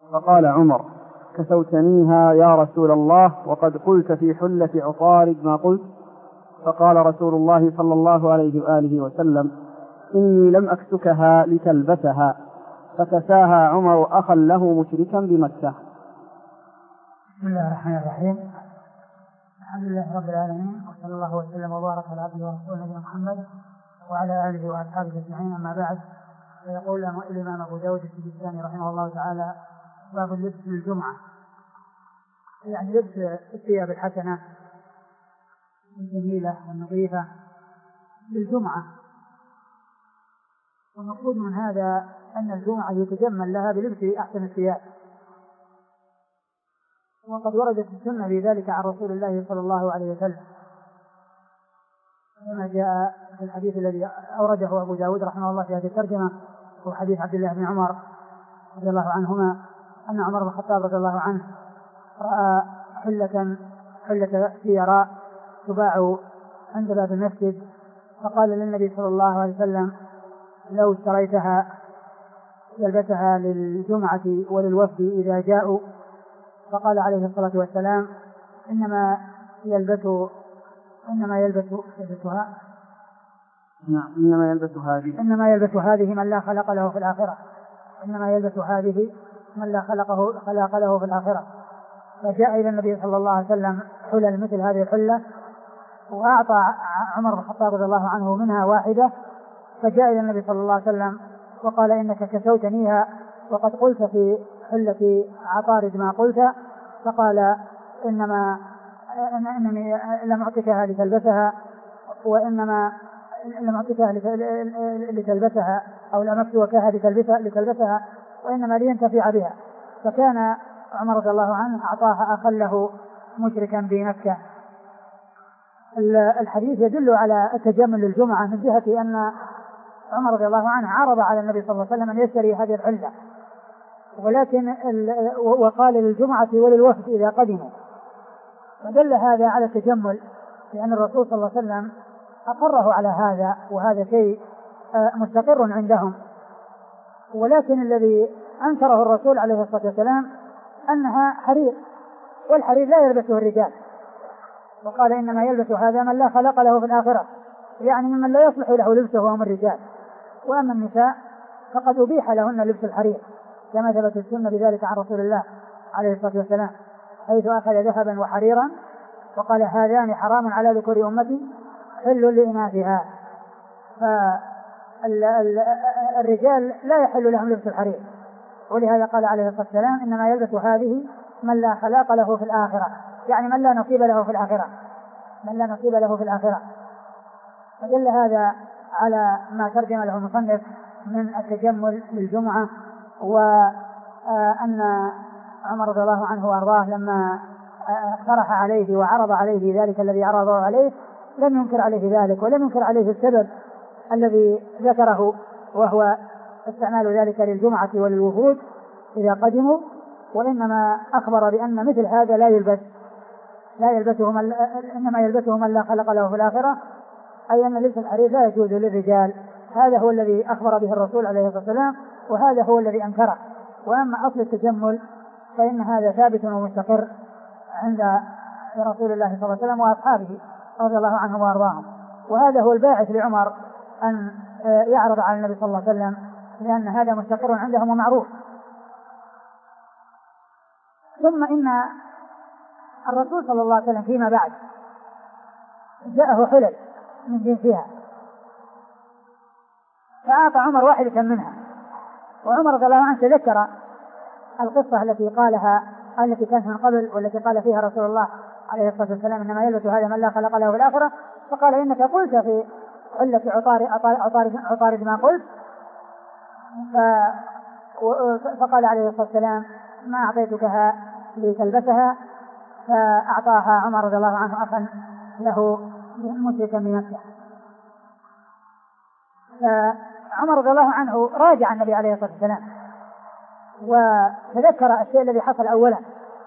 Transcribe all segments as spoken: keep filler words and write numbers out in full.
فقال عمر: كسوتنيها يا رسول الله وقد قلت في حلة عطارد ما قلت. فقال رسول الله صلى الله عليه وآله وسلم: إني لم أكسكها لتلبسها. فكساها عمر أخا له مشركا بمكة. بسم الله الرحمن الرحيم. الحمد لله رب العالمين، وصلى الله وسلم وبارك على عبده ورسوله نبينا محمد وعلى آله وأصحابه أجمعين، أما بعد. فيقول الإمام أبو داود السجستاني رحمه الله تعالى: باب اللبس للجمعة، يعني لبس الثياب الحسنة الجميلة والنظيفة للجمعة. والمقصود من هذا أن الجمعة يتجمل لها بلبس أحسن الثياب، وقد وردت السنة في ذلك عن رسول الله صلى الله عليه وسلم، كما جاء في الحديث الذي أورده أبو داود رحمه الله في هذه الترجمة، هو حديث عبد الله بن عمر رضي الله عنهما أن عمر بن الخطاب رضي الله عنه رأى حلة حلة سيراء تباع عند باب المسجد، فقال للنبي صلى الله عليه وسلم: لو اشتريتها يلبسها للجمعة وللوفد إذا جاءوا. فقال عليه الصلاة والسلام: إنما يلبس إنما يلبس يلبسها نعم إنما يلبس هذه إنما يلبس هذه من لا خلق له في الآخرة إنما يلبس هذه من لا خلقه خلق له في الآخرة. فجاء إلى النبي صلى الله عليه وسلم حلل مثل هذه الحلة، وأعطى عمر بن الخطاب رضي الله عنه منها واحدة. فجاء إلى النبي صلى الله عليه وسلم وقال: إنك كسوتنيها وقد قلت في حلة عطارد ما قلت. فقال: إنما إنني لم أعطيكها لتلبسها، وإنما لم أعطيكها لتلبسها أو لم أكسوكها لتلبسها، وإنما لينتفع بها. فكان عمر رضي الله عنه أعطاها أخا له مشركا بمكة. الحديث يدل على التجمل للجمعة من جهة أن عمر رضي الله عنه عرض على النبي صلى الله عليه وسلم أن يشتري هذه الحلة، ولكن وقال للجمعة وللوفد إذا قدموا. فدل هذا على التجمل، لأن الرسول صلى الله عليه وسلم أقره على هذا، وهذا شيء مستقر عندهم. ولكن الذي أنكره الرسول عليه الصلاة والسلام أنها حرير، والحرير لا يلبسه الرجال، وقال: إنما يلبس هذا من لا خلق له في الآخرة، يعني ممن لا يصلح له لبسه وهم الرجال. وأما النساء فقد أبيح لهن لبس الحرير، كما ثبت السنة بذلك عن رسول الله عليه الصلاة والسلام، حيث أخذ ذهبا وحريرا وقال: هذان حرام على ذكور أمتي حل لإناثها. فالرجال لا يحل لهم لبس الحرير، ولهذا قال عليه الصلاة والسلام: إنما يلبس هذه من لا خلاق له في الآخرة، يعني من لا نصيب له في الآخرة من لا نصيب له في الآخرة. فدل هذا على ما ترجم له المصنف من التجمل للجمعة، وأن عمر رضي الله عنه وأرضاه لما اقترح عليه وعرض عليه ذلك الذي عرضه عليه لم ينكر عليه ذلك، ولم ينكر عليه السبب الذي ذكره، وهو استعمال ذلك للجمعة وللوفود إذا قدموا. وإنما أخبر بأن مثل هذا لا يلبس لا يلبسه من إنما يلبسه من لا خلق له في الآخرة، أي أن لبس الحرير لا يجوز للرجال. هذا هو الذي أخبر به الرسول عليه الصلاة والسلام، وهذا هو الذي أنكره. وأما أصل التجمل فإن هذا ثابت ومستقر عند رسول الله صلى الله عليه وسلم وأصحابه رضي الله عنهم وأرضاهم، وهذا هو الباعث لعمر أن يعرض على النبي صلى الله عليه وسلم، لأن هذا مستقر عندهم ومعروف. ثم إن الرسول صلى الله عليه وسلم فيما بعد جاءه حلل من جنسها، فأعطى عمر واحدة منها. وعمر رضي الله عنه تذكر القصة التي قالها التي كانت من قبل، والتي قال فيها رسول الله عليه الصلاة والسلام: إنما يلبس هذا من لا خلق له في الآخرة. فقال: إنك قلت في حلة عطارد ما قلت. فقال عليه الصلاة والسلام: ما أعطيتكها لتلبسها. فأعطاها عمر رضي الله عنه أخا له مشركا بمكة. فعمر رضي الله عنه راجع النبي عليه الصلاة والسلام وتذكر الشيء الذي حصل أولا،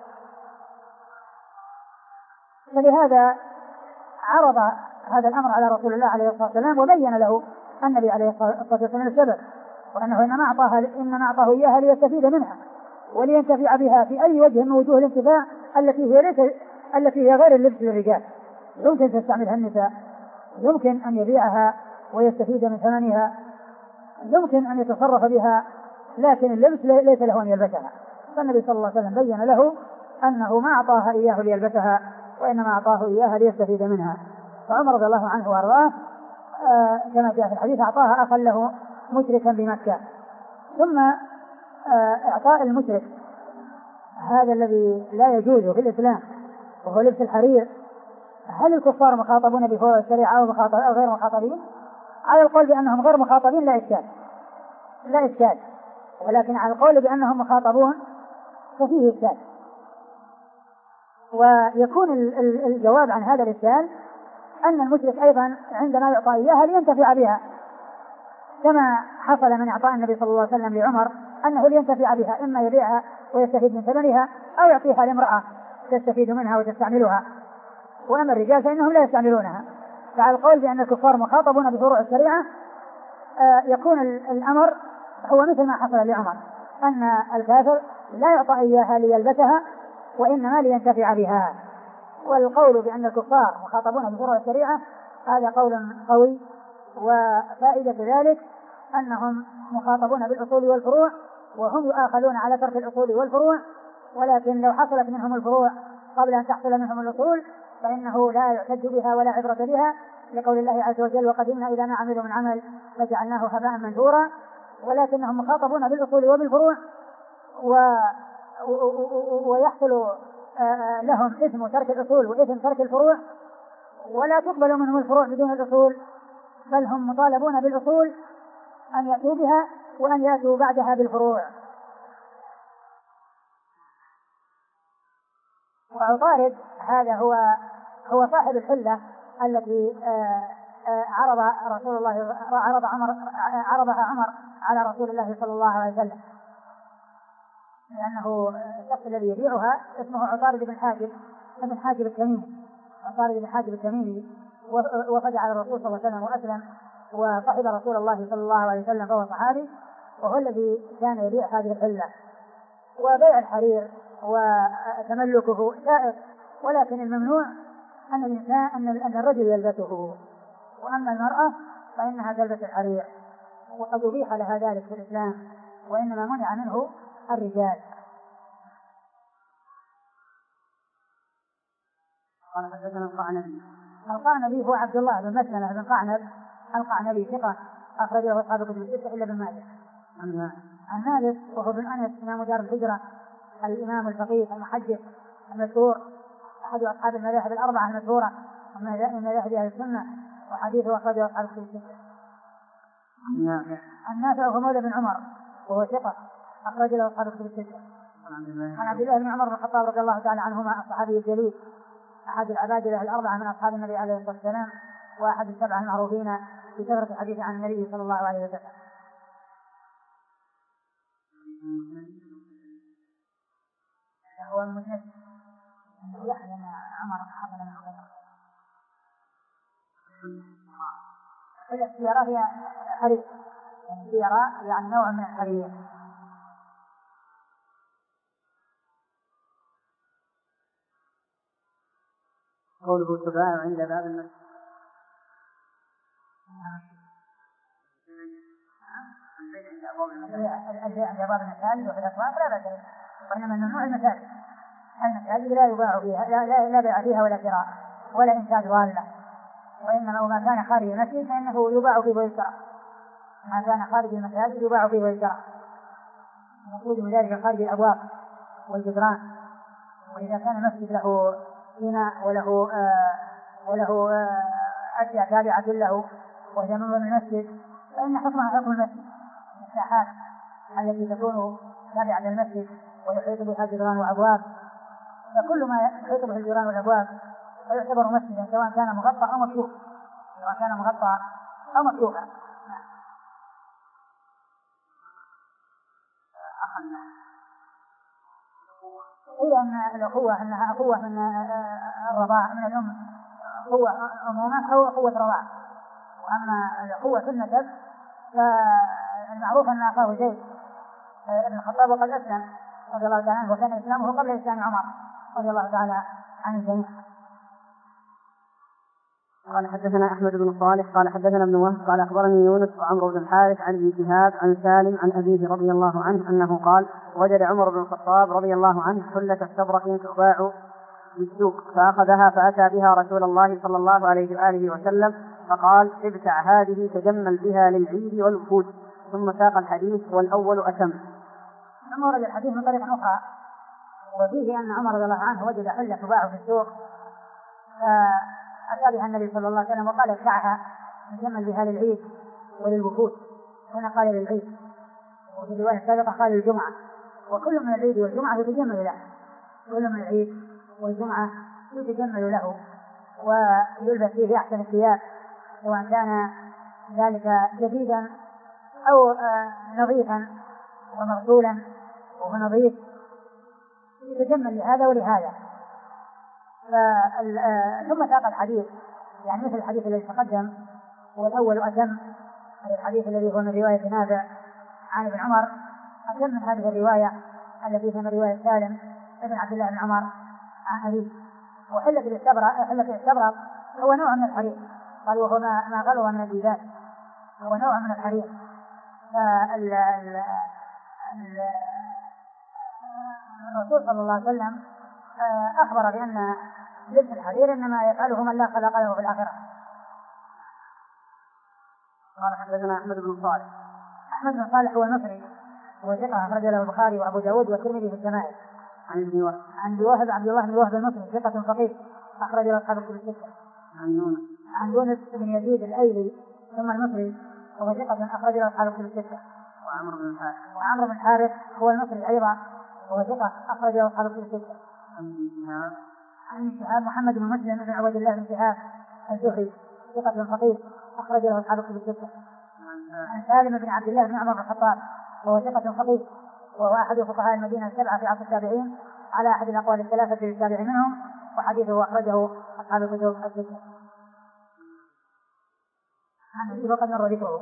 فلهذا عرض هذا الأمر على رسول الله عليه الصلاة والسلام، وبين له النبي عليه الصلاة والسلام السبب، وأنه إنما أعطاها إنما أعطاه إياها ليستفيد منها، ولينتفع بها في أي وجه من وجوه الانتفاع التي هي ليس التي هي غير اللبس للرجال. يمكن تستعملها النساء، يمكن أن يبيعها ويستفيد من ثمنها، يمكن أن يتصرف بها، لكن اللبس ليس له أن يلبسها. فالنبي صلى الله عليه وسلم بين له أنه ما أعطاها إياه ليلبسها، وإنما أعطاه إياها ليستفيد منها. فعمر رضي الله عنه وأرضاه آه كما جاء في الحديث أعطاها أخا له مشركا بمكة. ثم آه إعطاء المشرك هذا الذي لا يجوز في الإسلام وهو لبس الحرير، هل الكفار مخاطبون بفروع الشريعة أو غير مخاطبين؟ على القول بأنهم غير مخاطبين لا إشكال لا إشكال ولكن على القول بأنهم مخاطبون ففيه إشكال. ويكون الجواب عن هذا الإشكال أن المشرك أيضا عندما يعطى إياها لينتفع بها، كما حصل من إعطاء النبي صلى الله عليه وسلم لعمر أنه لينتفع بها، إما يبيعها ويستفيد من ثمنها أو يعطيها لامرأة تستفيد منها وتستعملها. وأما الرجال فإنهم لا يستعملونها. فعلى القول بأن الكفار مخاطبون بفروع الشريعة آه يكون الأمر هو مثل ما حصل لعمر، أن الكافر لا يعطى إياها ليلبسها وإنما لينتفع بها. والقول بأن الكفار مخاطبون بفروع الشريعة هذا قول قوي، وفائدة ذلك أنهم مخاطبون بالأصول والفروع وهم يؤاخذون على ترك الأصول والفروع، ولكن لو حصلت منهم الفروع قبل أن تحصل منهم الأصول فإنه لا يعتد بها ولا عبرة بها، لقول الله عز وجل وقدمنا إلى ما عملوا من عمل فجعلناه هباء منثورا. ولكنهم مخاطبون بالأصول وبالفروع و... ويحصل لهم إثم ترك الأصول وإثم ترك الفروع، ولا تقبل منهم الفروع بدون الأصول، بل هم مطالبون بالأصول أن يأتوا بها وأن يأتوا بعدها بالفروع. وعطارد هذا هو هو صاحب الحلة التي عرض رسول الله عرض عمر عرضها عمر على رسول الله صلى الله عليه وسلم، لأنه الشخص الذي يبيعها اسمه عطارد بن حاجب بن حاجب التميمي عطارد بن حاجب التميمي وفد على الرسول صلى الله عليه وسلم وأسلم وصحب رسول الله صلى الله عليه وسلم، فهو صحابي وهو الذي كان يبيع هذه الحلة. وبيع الحرير وتملكه شائع، ولكن الممنوع أن الإنسان أن الرجل يلبسه، وأما المرأة فإنها تلبس الحرير، وقد أبيح لها ذلك في الإسلام، وإنما منع منه الرجال. قال حدثنا القعنبي. القعنبي هو عبد الله بن مسلمة بن قعنب القعنبي ثقة أخرجه أصحاب الكتب الستة إلا بن ماجه. عن مالك وهو بن أنس إمام دار الهجرة الإمام الفقيه المحدث المشهور أحد أصحاب المذاهب الأربعة المشهورة من مذاهب أهل السنة، وحديثه أخرجه أصحاب الكتب الستة. عن نافع وهو مولى بن عمر وهو ثقة أخرج له أصحاب الكتب الستة. عن عبد الله بن عمر بن الخطاب رضي الله تعالى عنهما الصحابي الجليل أحد العبادلة الأربعة من أصحاب النبي عليه الصلاة والسلام، وأحد السبعة المعروفين بكثرة الحديث عن النبي صلى الله عليه وسلم. هو المسند يحيى أن عمر حصل من خير. السيارة هي حرير، السيارة يعني نوع من الحرير. قوله تباع عند باب المسجد. البيع عند باب المساجد وفي الأسواق لا بأس، وإنما ممنوع المساجد. المساجد لا يباع فيها لا لا, لا بيع فيها ولا شراء ولا إنتاج ضالة، وإنما ما كان خارج المسجد فإنه يباع فيه ويشترى. ما كان خارج المساجد يباع فيه ويشترى، نقول من ذلك خارج الأبواب والجدران. وإذا كان المسجد له بناء وله آه وله آه أشياء تابعة له وهي من المسجد فإن حكمها حكم المسجد. المساحات التي تكون تابعة للمسجد ويحيط بها جدران وأبواب، فكل ما يحيط به الجدران والأبواب فيعتبر مسجدا سواء كان مغطى أو مفتوح سواء كان مغطى أو مفتوحا. إلا أن الأخوة أنها أخوة من الرضاع من الأم، أخوة أمومة أو أخوة رضاع. وأما الأخوة في النسب فالمعروف أن أخاه زيد بن الخطاب وقد أسلم، رضي الله تعالى عنه، وكان إسلامه قبل إسلام عمر رضي الله تعالى عن الجميع. قال حدثنا أحمد بن صالح قال حدثنا ابن وهب قال أخبرني يونس وعمرو بن الحارث عن ابن شهاب عن سالم عن أبيه رضي الله عنه أنه قال: وجد عمر بن الخطاب رضي الله عنه حلة استبرق تباع بالسوق فأخذها فأتى بها رسول الله صلى الله عليه وآله وسلم فقال: ابتع هذه تجمل بها للعيد والوفود. ثم ساق الحديث والأول أتم. ثم ورد الحديث من طريق أخرى وفيه أن عمر رضي الله عنه وجد حلة تباع في السوق فأتى بها النبي صلى الله عليه وسلم وقال: ابتعها تجمل بها للعيد وللوفود. هنا قال للعيد، وفي الرواية السابقة قال للجمعة، وكل من العيد والجمعة يتجمل له، كل من العيد والجمعة يتجمل له ويلبس فيه أحسن الثياب، سواء كان ذلك جديدا أو نظيفا ومغسولا وهو نظيف، يتجمل لهذا ولهذا. ثم ساق الحديث يعني مثل الحديث الذي تقدم، والأول أتم، الحديث الذي هو من رواية نافع عن ابن عمر أتم من هذه الرواية التي هي من رواية سالم ابن عبد الله بن عمر عن أبيه. وحلة الاستبرق حلة الاستبرق هو نوع من الحرير، قال وهو ما غلظ من الديباج، هو نوع من الحرير. الرسول صلى الله عليه وسلم أخبر بأن لبس الحرير إنما يفعله من لا خلق له في الآخرة. قال حدثنا أحمد بن صالح. أحمد بن صالح هو المصري، هو ثقة أخرج له البخاري وأبو داود والترمذي في الشمائل. عن ابن وهب عن ابن وهب عبد الله بن وهب المصري ثقة فقيه أخرج له أصحاب الكتب الستة. عن يونس عن يونس بن يزيد الأيلي ثم المصري وهو ثقة أخرج له أصحاب الكتب الستة. وعمرو بن الحارث وعمرو بن الحارث هو المصري أيضا وهو ثقة أخرج له أصحاب الكتب الستة. عن شهاب عن شهاب محمد بن مسلم بن عبد الله بن شهاب الزهري ثقة فقيه أخرج له أصحاب الكتب الستة. عن سالم بن عبد الله بن عمر بن الخطاب وهو ثقة فقيه وهو أحد فقهاء المدينة السبعة في عصر التابعين على أحد الأقوال الثلاثة للتابع منهم، وحديثه أخرجه أصحاب الكتب الستة. هذا وقد مر ذكره.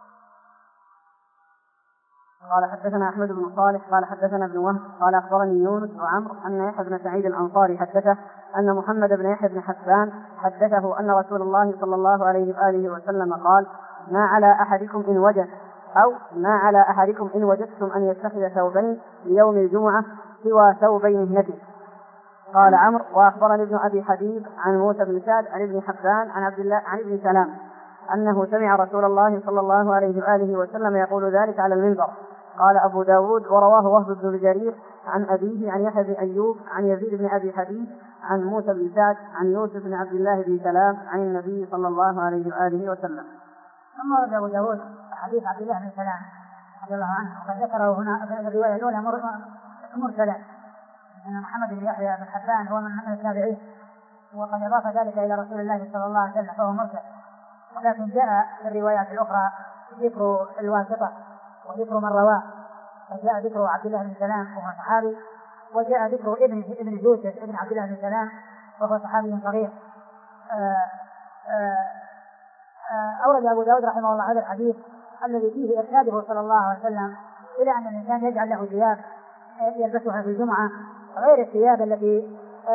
قال حدثنا أحمد بن صالح قال حدثنا ابن وهب قال أخبرني يونس وعمرو أن يحيى بن سعيد الأنصاري حدثه أن محمد بن يحيى بن حسان حدثه أن رسول الله صلى الله عليه وآله وسلم قال: ما على أحدكم إن وجد أو ما على أحدكم إن وجدتم أن يتخذ ثوبين ليوم الجمعة سوى ثوبي مهنته. قال عمرو: وأخبرني ابن أبي حبيب عن موسى بن سعد عن ابن حبان عن عبد الله عن ابن سلام أنه سمع رسول الله صلى الله عليه وآله وسلم يقول ذلك على المنبر. قال أبو داود: ورواه وهب بن جرير عن أبيه عن يحيى بن أيوب عن يزيد بن أبي حبيب عن موسى بن سعد عن يوسف بن عبد الله بن سلام عن النبي صلى الله عليه وآله وسلم. ثم ورد أبو داود حديث عبد الله بن سلام رضي الله عنه وقد ذكره هنا في الرواية الأولى مرسلا أن محمد بن يحيى بن حبان هو من التابعين، وقد أضاف ذلك إلى رسول الله صلى الله عليه وسلم فهو مرسل. ولكن جاء في الروايات الأخرى ذكر الواسطة وذكر من رواه، فجاء ذكر عبد الله بن سلام وهو صحابي، وجاء ذكر ابن ابن يوسف ابن عبد الله بن سلام وهو صحابي صغير. أورد أبو داود رحمه الله هذا الحديث الذي فيه إرشاده صلى الله عليه وسلم إلى أن الإنسان يجعل له ثياب يلبسها في الجمعة غير الثياب التي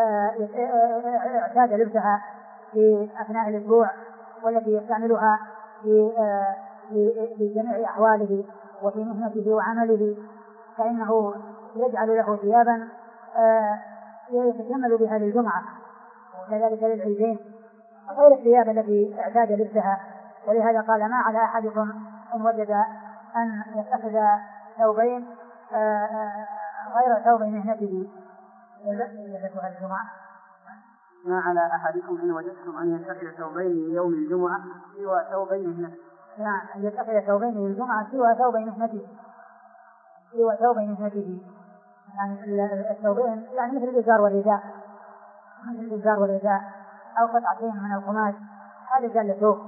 اعتاد لبسها في أثناء الأسبوع والتي يستعملها في في جميع أحواله وفي مهنته وعمله، فإنه يجعل له ثيابا يتجمل بها للجمعة وكذلك للعيدين غير الثياب التي اعتاد لبسها. ولهذا قال: ما على أحدكم إن وجد أن يتخذ ثوبين غير ثوب مهنته يلبسها للجمعة. ما على أحدكم إن وجدتم أن يتخذ ثوبين ليوم الجمعة سوى ثوبي مهنته. يعني أن يتخذ ثوبين للجمعة سوى ثوبي مهنته سوى ثوبي مهنته يعني الثوبين يعني مثل الإزار والرداء مثل الإزار والرداء أو قطعتين من القماش، هذا جلسوه.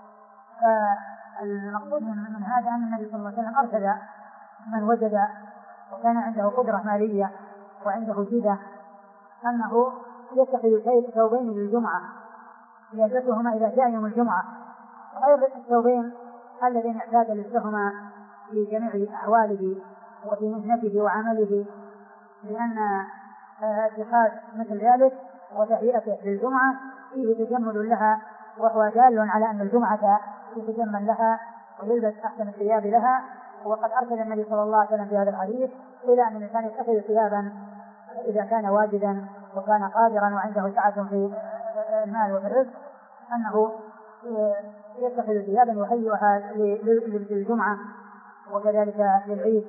فالمقصود من هذا أن النبي صلى الله عليه وسلم أرشد من وجد وكان عنده قدرة مالية وعنده جيدة أنه يتخذ ثوبين للجمعة يلبسهما إذا جاء يوم الجمعة غير الثوبين الذين اعتاد لبسهما في جميع أحواله وفي مهنته وعمله لأن اتخاذ مثل ذلك وتهيئته للجمعة فيه تجمل لها، وهو دال على أن الجمعة تتجمل لها ويلبس أحسن الثياب لها. وقد أرسل النبي صلى الله عليه وسلم في هذا الحديث إلى أن الإنسان يتخذ ثيابا إذا كان واجدا وكان قادرا وعنده سعة في المال وفي الرزق، أنه يتخذ ثيابا يهيئها للجمعة وكذلك للعيد.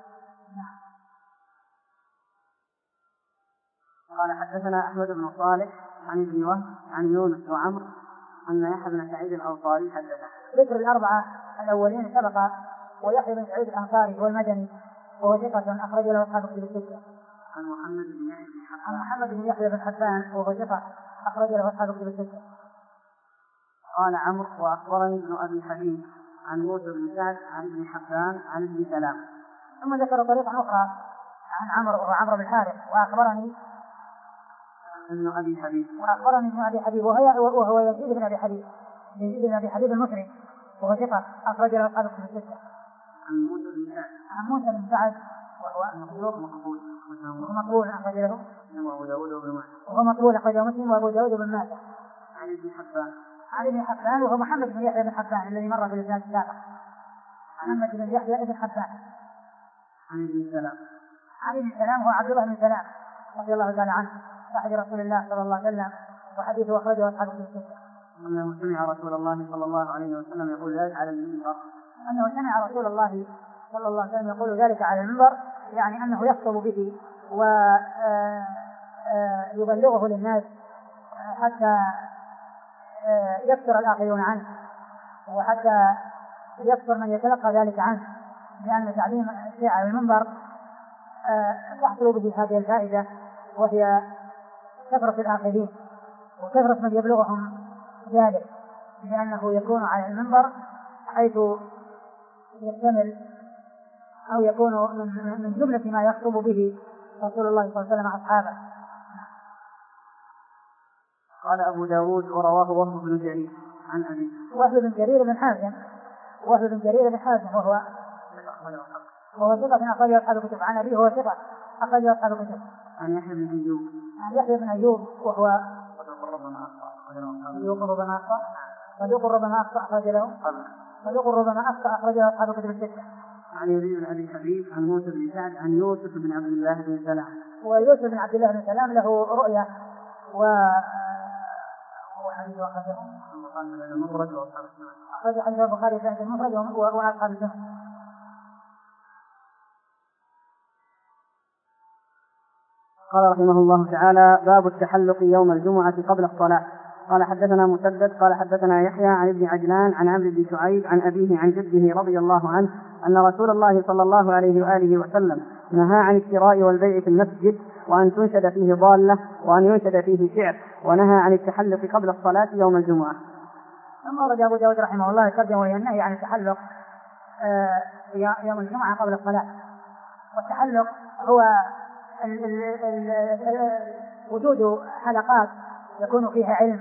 قال حدثنا أحمد بن صالح عن ابن وهب عن يونس وعمرو أن يحيى بن سعيد الأنصاري حدثه. ذكر الأربعة الأولين سبق، ويحيى بن سعيد الأنصاري هو المدني وهو ثقة أخرج له أصحاب الكتب الستة. عن محمد بن يحيى بن حبان. عن محمد بن يحيى بن حبان وهو ثقة أخرج له أصحاب الكتب الستة. قال عمرو وأخبرني ابن أبي حبيب عن موسى بن سعد عن ابن حبان عن ابن سلام. ثم ذكر طريقة أخرى عن عمرو وهو عمرو بن الحارث وأخبرني ابن أبي حبيب وأخبرني ابن أبي حبيب وهو, وهو يزيد بن أبي حبيب يزيد بن أبي حبيب المصري وهو ثقة أخرج له أصحاب الكتب الستة. عن موسى بن سعد عن موسى بن سعد وهو مقبول وهو مقبول أخرج له وأبو داود وابن ماجه وهو مقبول أخرجه مسلم وأبو داود وابن ماجه. عن ابن حبان عن ابن حبان وهو محمد بن يحيى بن حبان الذي مر في الإسناد السابق. محمد بن يحيى بن حبان. عن ابن سلام عن ابن سلام هو عبد الله بن سلام رضي الله تعالى عنه صاحب رسول الله صلى الله عليه وسلم وحديثه أخرجه أصحاب الكتب الستة. أنه سمع رسول الله صلى الله عليه وسلم يقول ذلك على المنبر. أنه سمع رسول الله صلى الله عليه وسلم يقول ذلك على المنبر، يعني أنه يخطب به ويبلغه للناس حتى يكثر الآخرون عنه وحتى يكثر من يتلقى ذلك عنه، لأن تعليم الشيء على المنبر تحصل به هذه الفائدة، وهي كثرة الآخرين وكثرة من يبلغهم ذلك، لأنه يكون على المنبر حيث يكتمل أو يكون من جملة ما يخطب به رسول الله صلى الله عليه وسلم أصحابه. قال أبو داود ورواه وهب بن جرير عن أبي وهب بن جرير بن حازم وهب بن جرير بن حازم وهو وهو ثقة أخرج أصحاب الكتب. عن أبيه وهو ثقة أخرج أصحاب الكتب. عن يحيى بن أيوب عن يحيى بن أيوب وهو صدوق ربما أخطأ صدوق ربما أخطأ أخرج له صدوق ربما أخطأ أخرج له أصحاب الكتب الستة. عن يزيد بن أبي حبيب عن موسى بن سعد عن يوسف بن عبد الله بن سلام. ويوسف بن عبد الله بن سلام له رؤية و وحديث أخرجه المفرد وأصحاب السنن. أخرج حديث البخاري في المفرد وأصحاب السنن. قال رحمه الله تعالى: باب التحلق يوم الجمعة قبل الصلاة. قال حدثنا مسدد قال حدثنا يحيى عن ابن عجلان عن عمرو بن شعيب عن أبيه عن جده رضي الله عنه أن رسول الله صلى الله عليه وآله وسلم نهى عن الشراء والبيع في المسجد، وأن تنشد فيه ضالة، وأن ينشد فيه شعر، ونهى عن التحلق قبل الصلاة يوم الجمعة. ثم ورد أبو داود رحمه الله ترجم وهي النهي عن التحلق يوم الجمعة قبل الصلاة. والتحلق هو ال ال ال وجود حلقات يكون فيها علم،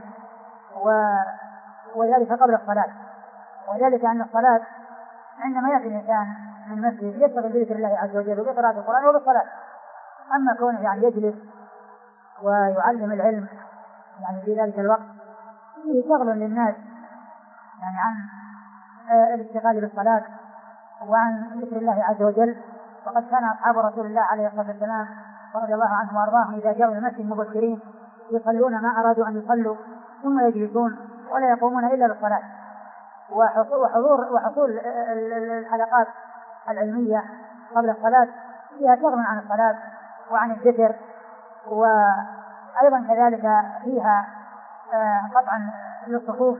وذلك قبل الصلاة، وذلك أن الصلاة عندما يأتي الإنسان من المسجد يشتغل بذكر الله عز وجل وبقراءة القرآن وبالصلاة. أما كونه يعني يجلس ويعلم العلم يعني في ذلك الوقت فيه شغل للناس يعني عن الاشتغال بالصلاة وعن ذكر الله عز وجل. وقد كان أصحاب رسول الله عليه الصلاة والسلام رضي الله عنهم وأرضاهم إذا جاءوا المسجد مبكرين يصلون ما أرادوا أن يصلوا ثم يجلسون ولا يقومون إلا للصلاة. وحضور وحصول الحلقات العلمية قبل الصلاة فيها شغل عن الصلاة وعن الذكر، وأيضا كذلك فيها قطعا للصفوف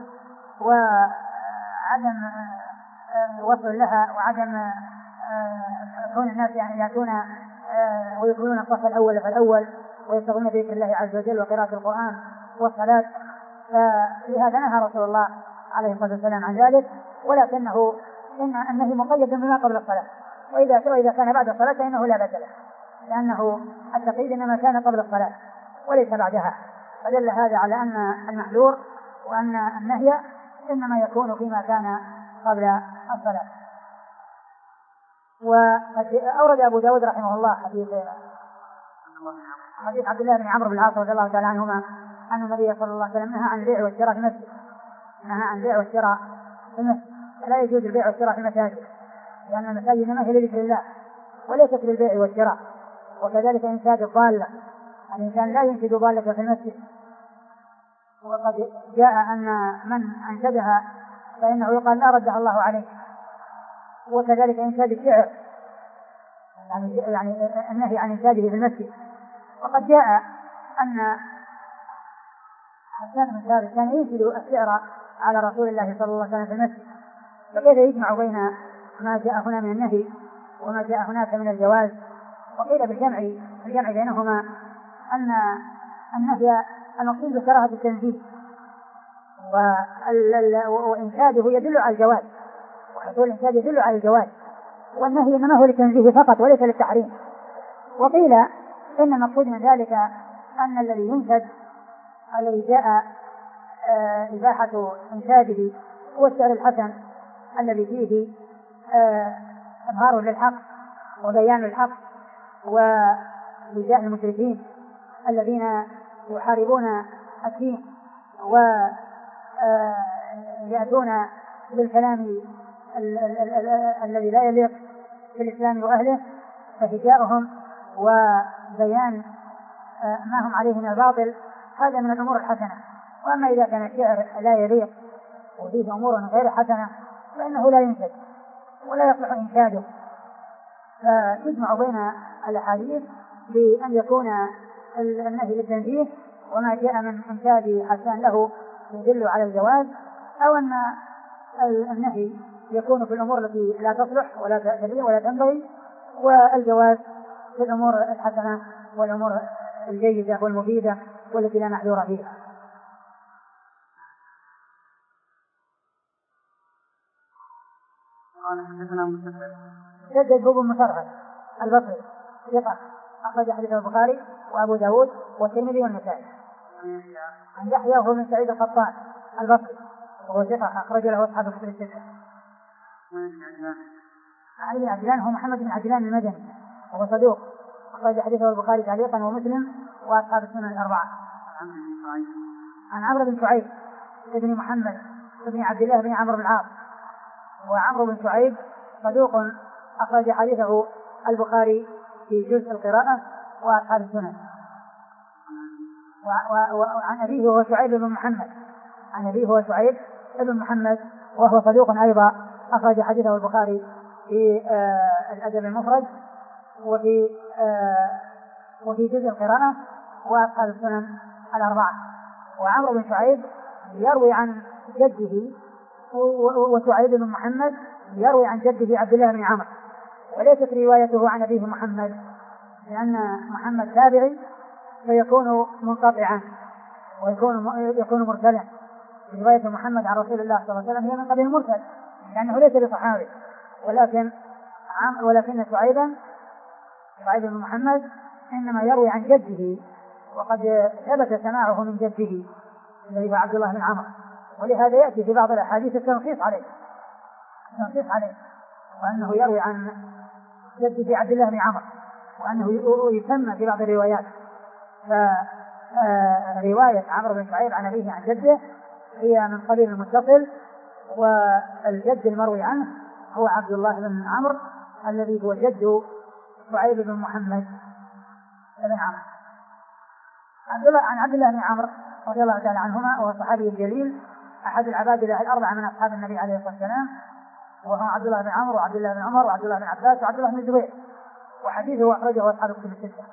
وعدم وصل لها وعدم كون الناس يعني يأتون ويكونون الصف الأول فالأول ويستغلون بذكر الله عز وجل وقراءة القرآن والصلاة. فلهذا نهى رسول الله عليه الصلاة والسلام عن ذلك، ولكنه إن النهي مقيد بما قبل الصلاة، وإذا وإذا كان بعد الصلاة فإنه لا بأس له، لأنه التقييد إنما كان قبل الصلاة وليس بعدها. فدل هذا على أن المحذور وأن النهي إنما يكون فيما كان قبل الصلاة. وأورد أبو داود رحمه الله حديث حديث عبد الله بن عمرو بن العاص رضي الله تعالى عنهما أن النبي صلى الله عليه وسلم نهى عن البيع والشراء في المسجد، نهى عن البيع والشراء في المسجد، لا يجوز البيع والشراء في المساجد، لأن المساجد ما هي لذكر الله وليست للبيع والشراء. وكذلك إنشاد الضالة، الإنسان لا ينشد ضالة في المسجد، وقد جاء أن من أنشدها فإنه يقال لا ردها الله عليه. وكذلك إنشاد الشعر، يعني يعني النهي عن إنشاده في المسجد. وقد جاء أن حسان بن ثابت كان ينشد الشعر على رسول الله صلى الله عليه وسلم في المسجد، فكيف يجمع بين ما جاء هنا من النهي وما جاء هناك من الجواز؟ وقيل بالجمع الجمع بينهما أن النهي المقصود بكراهة التنزيه، وإنشاده يدل على الجواز، وحصول الإنشاد يدل على الجواز، والنهي إنما هو للتنزيه فقط وليس للتحريم. وقيل إن المقصود من ذلك أن الذي ينشد الذي جاء إباحة إنشاده هو الشعر الحسن الذي فيه إظهار للحق وبيان للحق وإيذاء المشركين الذين يحاربون الدين ويأتون بالكلام الذي لا يليق بالإسلام وأهله، فهجاؤهم وبيان ما هم عليه من الباطل هذا من الأمور الحسنة. وأما إذا كان الشعر لا يليق وفيه أمور غير حسنة فإنه لا ينشد ولا يصلح إنشاده. فيجمع بين الأحاديث بأن يكون النهي للتنزيه، وما جاء من إنشاد حسان له يدل على الجواز، أو أن النهي يكون في الأمور التي لا تصلح ولا تليق ولا تنبغي، والجواز في الأمور الحسنة والأمور الجيدة والمفيدة والتي لا محذور فيها. قال حدثنا مسدد مسدد بن مسرهد البصري ثقة أخرج حديث البخاري وأبو داود والترمذي والنسائي. عن يحيى وهو من سعيد القطان البصري وهو ثقة أخرج له أصحاب الكتب الستة. عن ابن عجلان هو محمد بن عجلان المدني وهو صدوق أخرج حديثه البخاري تعليقا ومسلم وأصحاب السنن الأربعة. عن عمرو بن شعيب ابن محمد ابن عبد الله بن عمرو بن العاص، وعمرو بن شعيب صدوق أخرج حديثه البخاري في جزء القراءة وأصحاب السنن. وعن أبيه هو شعيب بن محمد، عن أبيه هو شعيب بن محمد وهو صدوق أيضا أخرج حديثه البخاري في آه الأدب المفرد وفي آه وفي جزء القراءة وأصحاب السنن الأربعة. وعمرو بن شعيب يروي عن جده، وشعيب بن محمد يروي عن جده عبد الله بن عمرو، وليست روايته عن أبيه محمد، لأن محمد تابعي فيكون منقطعا ويكون يكون مرسلا. رواية محمد عن رسول الله صلى الله عليه وسلم هي من قبيل المرسل لأنه ليس بصحابي، ولكن ولكن شعيبا شعيب بن محمد إنما يروي عن جده، وقد ثبت سماعه من جده الذي هو عبد الله بن عمرو، ولهذا يأتي في بعض الأحاديث التنصيص عليه التنصيص عليه وأنه يروي عن جده عبد الله بن عمرو، وأنه يسمى في بعض الروايات. فرواية عمرو بن شعيب عن أبيه عن جده هي من قبيل المتصل، والجد المروي عنه هو عبد الله بن عمرو الذي هو جد شعيب بن محمد بن عمرو. عبد الله عن عبد الله بن عمرو رضي الله تعالى عنهما، وهو صحابي الجليل أحد العباد الأربعة من أصحاب النبي عليه الصلاة والسلام، وهو عبد الله بن عمرو وعبد الله بن عمر وعبد الله بن عباس وعبد الله بن الزبير، وحديثه أخرجه أصحاب الكتب الستة.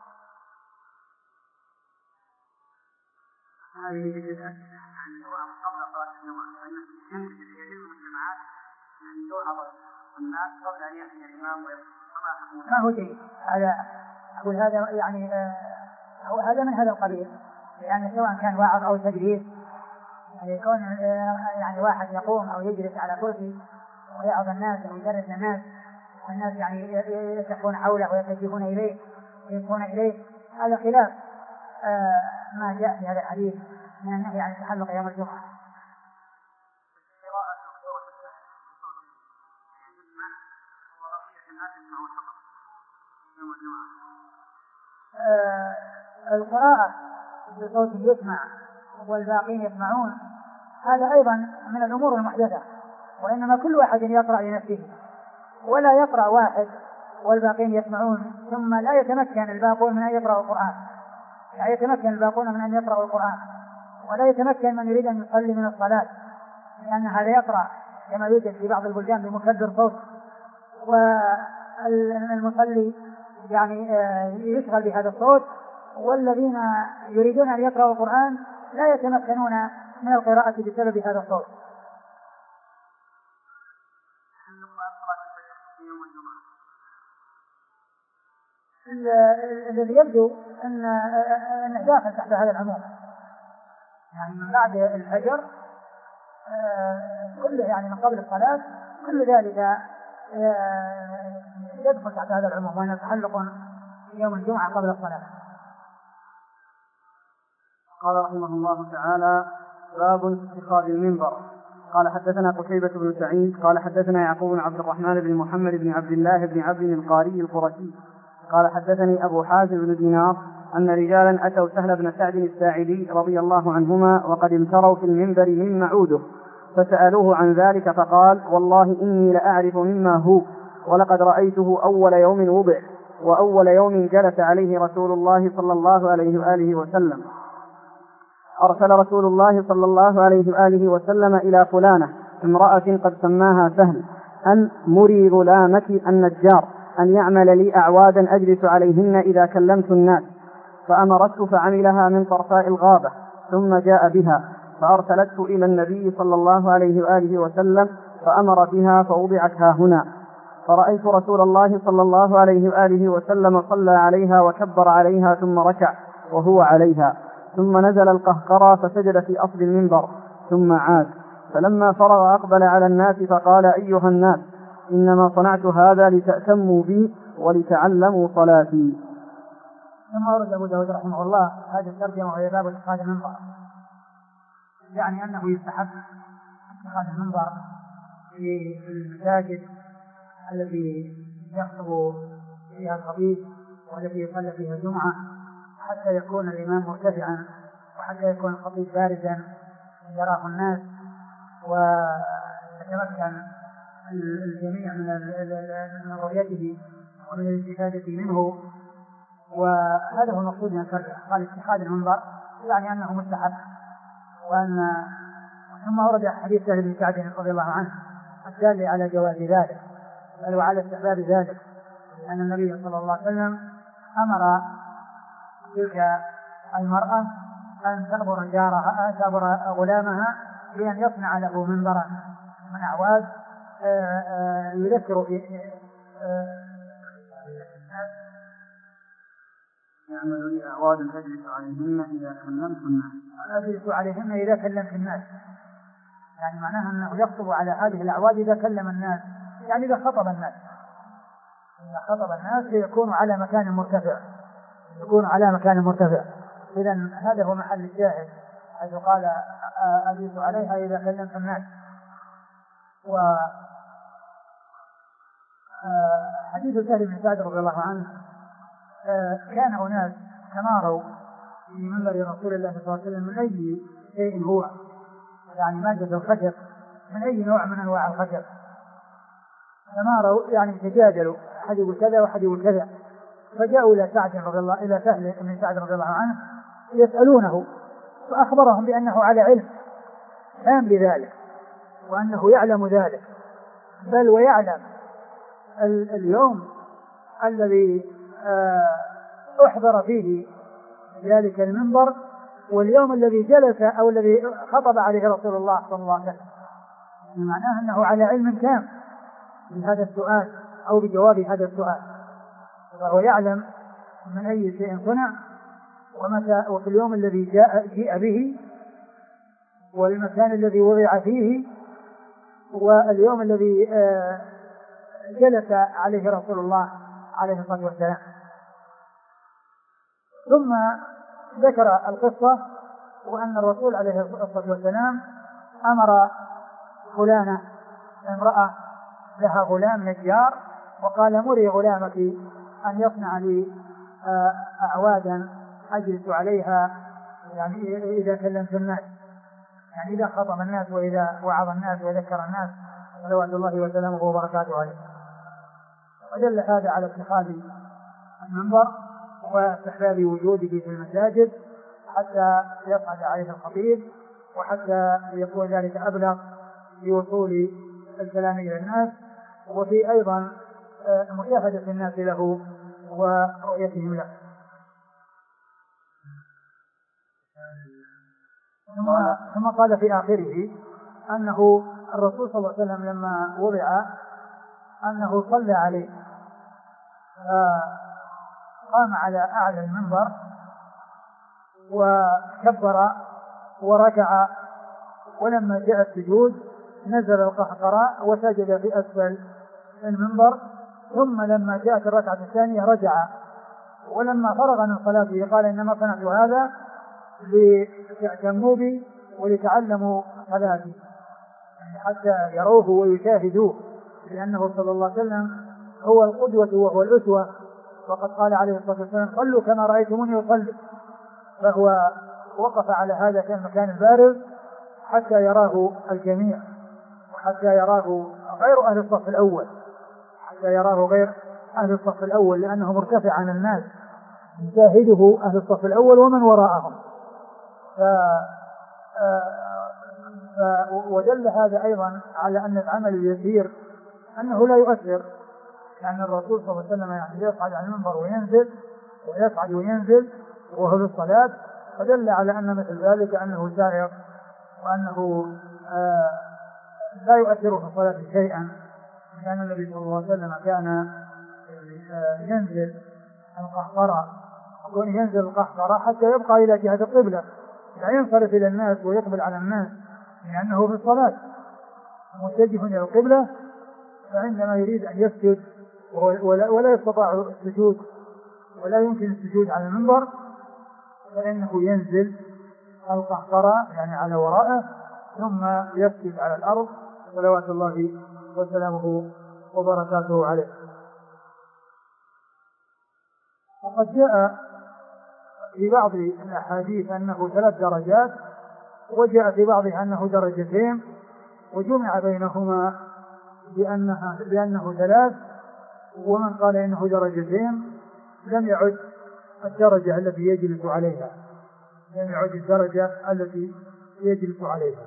هذه جزء عن قبل صلاة الجمعة، فإن يمكن في المجتمعات أن توعظ الناس قبل أن يأتي الإمام ويقوم. ما هو شيء هذا أقول هذا يعني آه هذا من هذا القبيل، يعني سواء كان واعظ أو تجهيز، يعني يكون آه يعني واحد يقوم أو يجلس على كرسي ويعظ الناس ويدرس الناس، والناس يعني يسحبون حوله ويتجهون إليه ويسحبون إليه، هذا خلاف آه ما جاء في هذا الحديث من النهي عن التحلق يوم الجمعة. آه القراءة بصوت يسمع والباقين يسمعون هذا أيضا من الأمور المحدثة، وإنما كل واحد يقرأ لنفسه، ولا يقرأ واحد والباقين يسمعون ثم لا يتمكن الباقون من أن يقرأوا القرآن، لا يتمكن الباقون من أن يقرأوا القرآن، ولا يتمكن من يريد أن يصلي من الصلاة، لأن هذا يقرأ كما يوجد في بعض البلدان بمكبر صوت، والمصلي يعني يشغل بهذا الصوت، والذين يريدون أن يقرأوا القرآن لا يتمكنون من القراءة بسبب هذا الصوت. الذي يبدو أن أنه داخل تحت هذا العموم، يعني من بعد الفجر كله، يعني من قبل الصلاة كل ذلك يدخل تحت هذا العموم، وأنه تعلق يوم الجمعة قبل الصلاة. قال رحمه الله تعالى: باب اتخاذ المنبر. قال حدثنا قتيبة بن سعيد قال حدثنا يعقوب بن عبد الرحمن بن محمد بن عبد الله بن عبد القاري القرشي قال حدثني أبو حازم بن دينار أن رجالا أتوا سهل بن سعد الساعدي رضي الله عنهما وقد امتروا في المنبر من معوده، فسألوه عن ذلك فقال: والله إني لأعرف مما هو، ولقد رأيته أول يوم وضع وأول يوم جلس عليه رسول الله صلى الله عليه وآله وسلم. أرسل رسول الله صلى الله عليه وآله وسلم إلى فلانة امرأة قد سماها سهل أن مري غلامك النجار أن يعمل لي أعوادا أجلس عليهن إذا كلمت الناس، فأمرته فعملها من طرفاء الغابة، ثم جاء بها فأرسلته إلى النبي صلى الله عليه وآله وسلم فأمر بها فوضعت ها هنا، فرأيت رسول الله صلى الله عليه وآله وسلم صلى عليها وكبر عليها ثم ركع وهو عليها، ثم نزل القهقرى فسجد في أصل المنبر ثم عاد، فلما فرغ أقبل على الناس فقال: أيها الناس، إنما صنعت هذا لتأتموا بي ولتعلموا صلاتي. ثم ورد أبو داود رحمه الله هذه الترجمة وهي باب اتخاذ المنبر، يعني أنه يستحب اتخاذ المنبر في المساجد التي يخطب فيها الخطيب والتي يصلى فيها الجمعة، حتى يكون الإمام مرتفعا وحتى يكون الخطيب بارزا يراه الناس ويتمكن الجميع من رؤيته ومن الاستفادة منه، وهذا هو المقصود من الترجمة. قال اتخاذ المنبر يعني أنه مستحب، وأن ثم ورد حديث سهل بن سعد رضي الله عنه الدال على جواز ذلك بل وعلى استحباب ذلك، أن النبي صلى الله عليه وسلم أمر تلك المرأة أن تأمر جارها تأمر غلامها بأن يصنع له منبرا من أعواد يذكر يعمل لي أعواد تجلس عليهن إذا كلمت الناس أجلس عليهن إذا كلمت الناس، يعني معناها أنه يخطب على هذه الأعواد إذا كلم الناس، يعني إذا خطب الناس إذا خطب الناس يكون على مكان مرتفع يكون على مكان مرتفع إذن هذا هو محل الشاهد، حيث قال أجلس عليها إذا كلمت الناس. وحديث سهل بن سعد رضي الله عنه كان أناس تماروا في منبر رسول الله صلى الله عليه وسلم من أي شيء هو، يعني مادة الخشب من أي نوع من أنواع الخشب، تماروا يعني تجادلوا، أحد يقول كذا وأحد يقول كذا، فجاءوا إلى سعد رضي الله إلى سهل بن سعد رضي الله عنه يسألونه، فأخبرهم بأنه على علم تام بذلك وأنه يعلم ذلك، بل ويعلم اليوم الذي أحضر فيه ذلك المنبر واليوم الذي جلس أو الذي خطب عليه رسول الله صلى الله عليه وسلم، معناه أنه على علم تام بهذا السؤال أو بجواب هذا السؤال، وهو يعلم من أي شيء صنع ومتى وفي اليوم الذي جاء جيء به والمكان الذي وضع فيه واليوم الذي جلس عليه رسول الله عليه الصلاة والسلام. ثم ذكر القصة وأن الرسول عليه الصلاة والسلام أمر فلانة امرأة لها غلام نجار وقال: مري غلامك أن يصنع لي أعوادا أجلس عليها يعني إذا كلمت الناس، يعني إذا خطب الناس وإذا وعظ الناس وذكر الناس صلوات الله وسلامه وبركاته عليه. ودل هذا على اتخاذ المنبر واستحباب وجوده في المساجد حتى يصعد عليه الخطيب، وحتى يكون ذلك أبلغ في وصول الكلام إلى الناس، وفي أيضا مشاهدة الناس له ورؤيتهم له. ثم قال في آخره أنه الرسول صلى الله عليه وسلم لما وضع أنه صلى عليه فقام على أعلى المنبر وكبر وركع، ولما جاء السجود نزل القهقراء وسجد في أسفل المنبر، ثم لما جاءت الركعة الثانية رجع، ولما فرغ من صلاته قال إنما صنعت هذا ليأتموا بي وليتعلموا صلاتي، يعني حتى يروه ويشاهدوه، لأنه صلى الله عليه وسلم هو القدوة وهو الأسوة، وقد قال عليه الصلاة والسلام صلوا كما رأيتموني أصلي، فهو وقف على هذا في المكان البارز حتى يراه الجميع، وحتى يراه غير أهل الصف الأول، حتى يراه غير أهل الصف الأول، لأنه مرتفع عن الناس يشاهده أهل الصف الأول ومن وراءهم. ف... ف... ودل هذا أيضا على أن العمل اليسير أنه لا يؤثر، لأن الرسول صلى الله عليه وسلم يعني يصعد على المنبر وينزل ويصعد وينزل وهو في الصلاة، فدل على أن مثل ذلك أنه سائر، وأنه آه لا يؤثر في الصلاة شيئا، لأن النبي صلى الله عليه وسلم كان آه ينزل القهقرة ينزل القهقرة حتى يبقى إلى جهة القبلة، لا ينصرف إلى الناس ويقبل على الناس، لأنه في الصلاة متجه إلى القبلة، فعندما يريد أن يسجد ولا, ولا يستطاع السجود ولا يمكن السجود على المنبر، فإنه ينزل القهقرة يعني على ورائه، ثم يسجد على الأرض صلوات الله وسلامه وبركاته عليه. وقد جاء في بعض الأحاديث أنه ثلاث درجات، وجاء في بعضها أنه درجتين، وجمع بينهما بأنها بأنه ثلاث، ومن قال إنه درجتين لم يعد الدرجة التي يجلس عليها، لم يعد الدرجة التي يجلس عليها.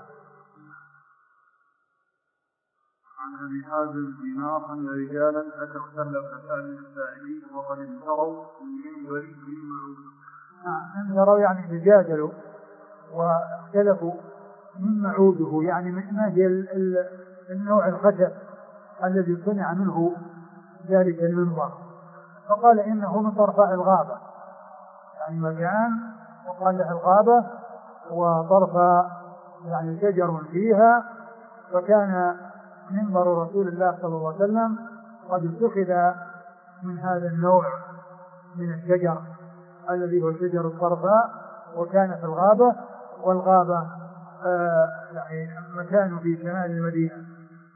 عن أبي حازم دينار أن رجالا أتوا سلم أسان السائلين وقد انتروا من ولي المعروف. انتروا يعني تجادلوا واختلفوا من معوده، يعني ما هي النوع الخشب الذي صنع منه ذلك المنبر، فقال إنه من طرفاء الغابة، يعني مكان وقال له الغابة وطرف يعني شجر فيها، فكان منبر رسول الله صلى الله عليه وسلم قد اتخذ من هذا النوع من الشجر الذي هو شجر الطرفاء، وكان في الغابة، والغابة آه يعني مكان في شمال المدينة.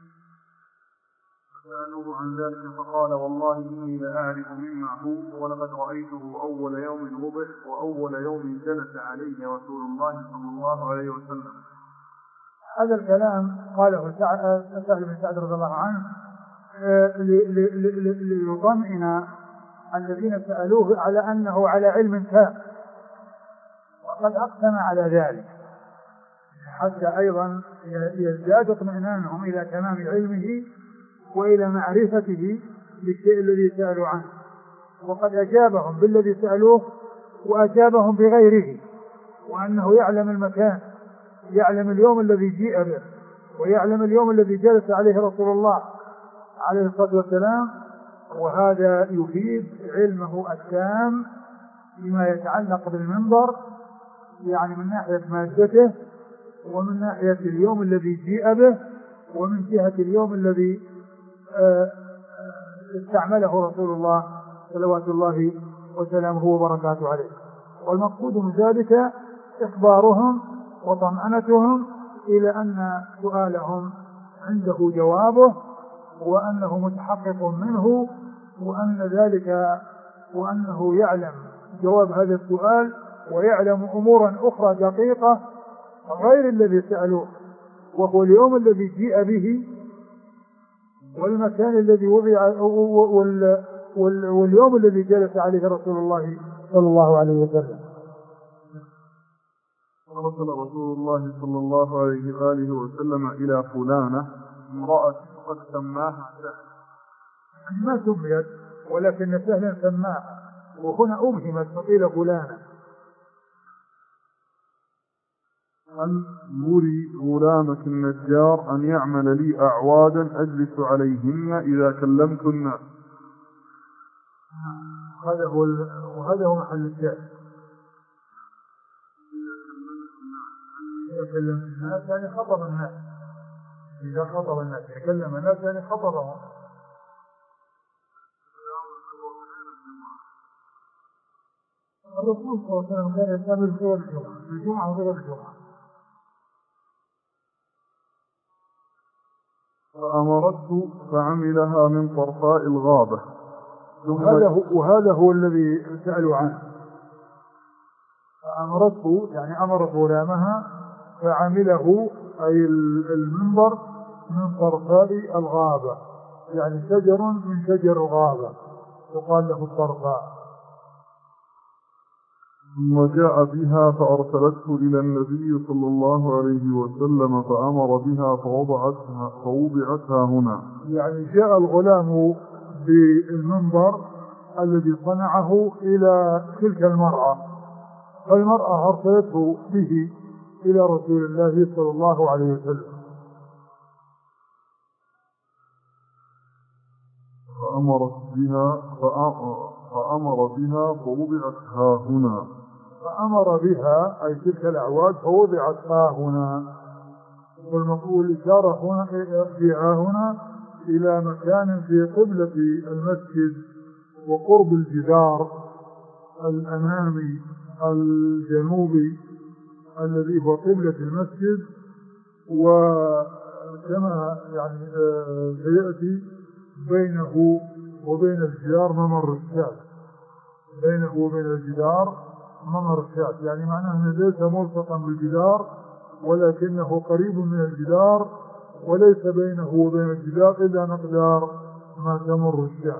فسألوه عن ذلك فقال والله إني لأعرف مما هو، ولقد رأيته أول يوم وضع وأول يوم جلس عليه رسول الله صلى الله عليه وسلم. هذا الكلام قاله سهل بن سعد رضي الله عنه ليطمئن الذين سألوه على أنه على علم تام، وقد أقسم على ذلك حتى أيضا يزداد اطمئنانهم إلى تمام علمه وإلى معرفته بالشيء الذي سألوا عنه، وقد أجابهم بالذي سألوه وأجابهم بغيره، وأنه يعلم المكان، يعلم اليوم الذي جيء به، ويعلم اليوم الذي جلس عليه رسول الله عليه الصلاة والسلام، وهذا يفيد علمه التام بما يتعلق بالمنبر، يعني من ناحية مادته ومن ناحية اليوم الذي جيء به ومن جهة اليوم الذي استعمله رسول الله صلوات الله وسلامه وبركاته عليه. والمقصود من ذلك إخبارهم وطمأنتهم إلى أن سؤالهم عنده جوابه، وأنه متحقق منه، وأن ذلك وأنه يعلم جواب هذا السؤال ويعلم أمورا أخرى دقيقة غير الذي سألوه، وهو اليوم الذي جيء به والمكان الذي وضع واليوم الذي جلس عليه رسول الله صلى الله عليه وسلم. أرسل رسول الله صلى الله عليه وآله وسلم إلى فلانة امرأة قد سماها سهل، ما سميت ولكن سهلا سماها، وهنا أبهمت فقيل فلانة. أن مري غلامك النجار أن يعمل لي أعوادا أجلس عليهن إذا كلمت الناس. هذا هو وهذا هو محل الشاهد. إذا كلمت الناس يعني خطب الناس، إذا خطب الناس يكلم الناس يعني خطبهم. الرسول صلى الله عليه وسلم كان يستعمل في الجمعة، الجمعة غير الجمعة. فأمرته فعملها من طرفاء الغابة. وهذا هو, وهذا هو الذي سألوا عنه. فأمرته يعني أمرت غلامها فعمله أي المنبر من طرفاء الغابة، يعني شجر من شجر الغابة يقال له الطرفاء. ثم جاء بها فأرسلته إلى النبي صلى الله عليه وسلم فأمر بها فوضعتها, فوضعتها هنا. يعني جاء الغلام بالمنبر الذي صنعه إلى تلك المرأة، فالمرأة أرسلته به إلى رسول الله صلى الله عليه وسلم. فأمرت بها فأمر بها فوضعتها هنا. فأمر بها أي تلك الأعواد فوضعتها هنا، والمقول إشارة هنا فيها هنا إلى مكان في قبلة المسجد وقرب الجدار الأمامي الجنوبي الذي هو قبلة المسجد، وكما يعني سيأتي بينه وبين الجدار ممر الشاة، بينه وبين الجدار ممر الشاة، يعني معناه أنه ليس ملصقا بالجدار ولكنه قريب من الجدار، وليس بينه وبين الجدار إلا مقدار ما تمر الشاة.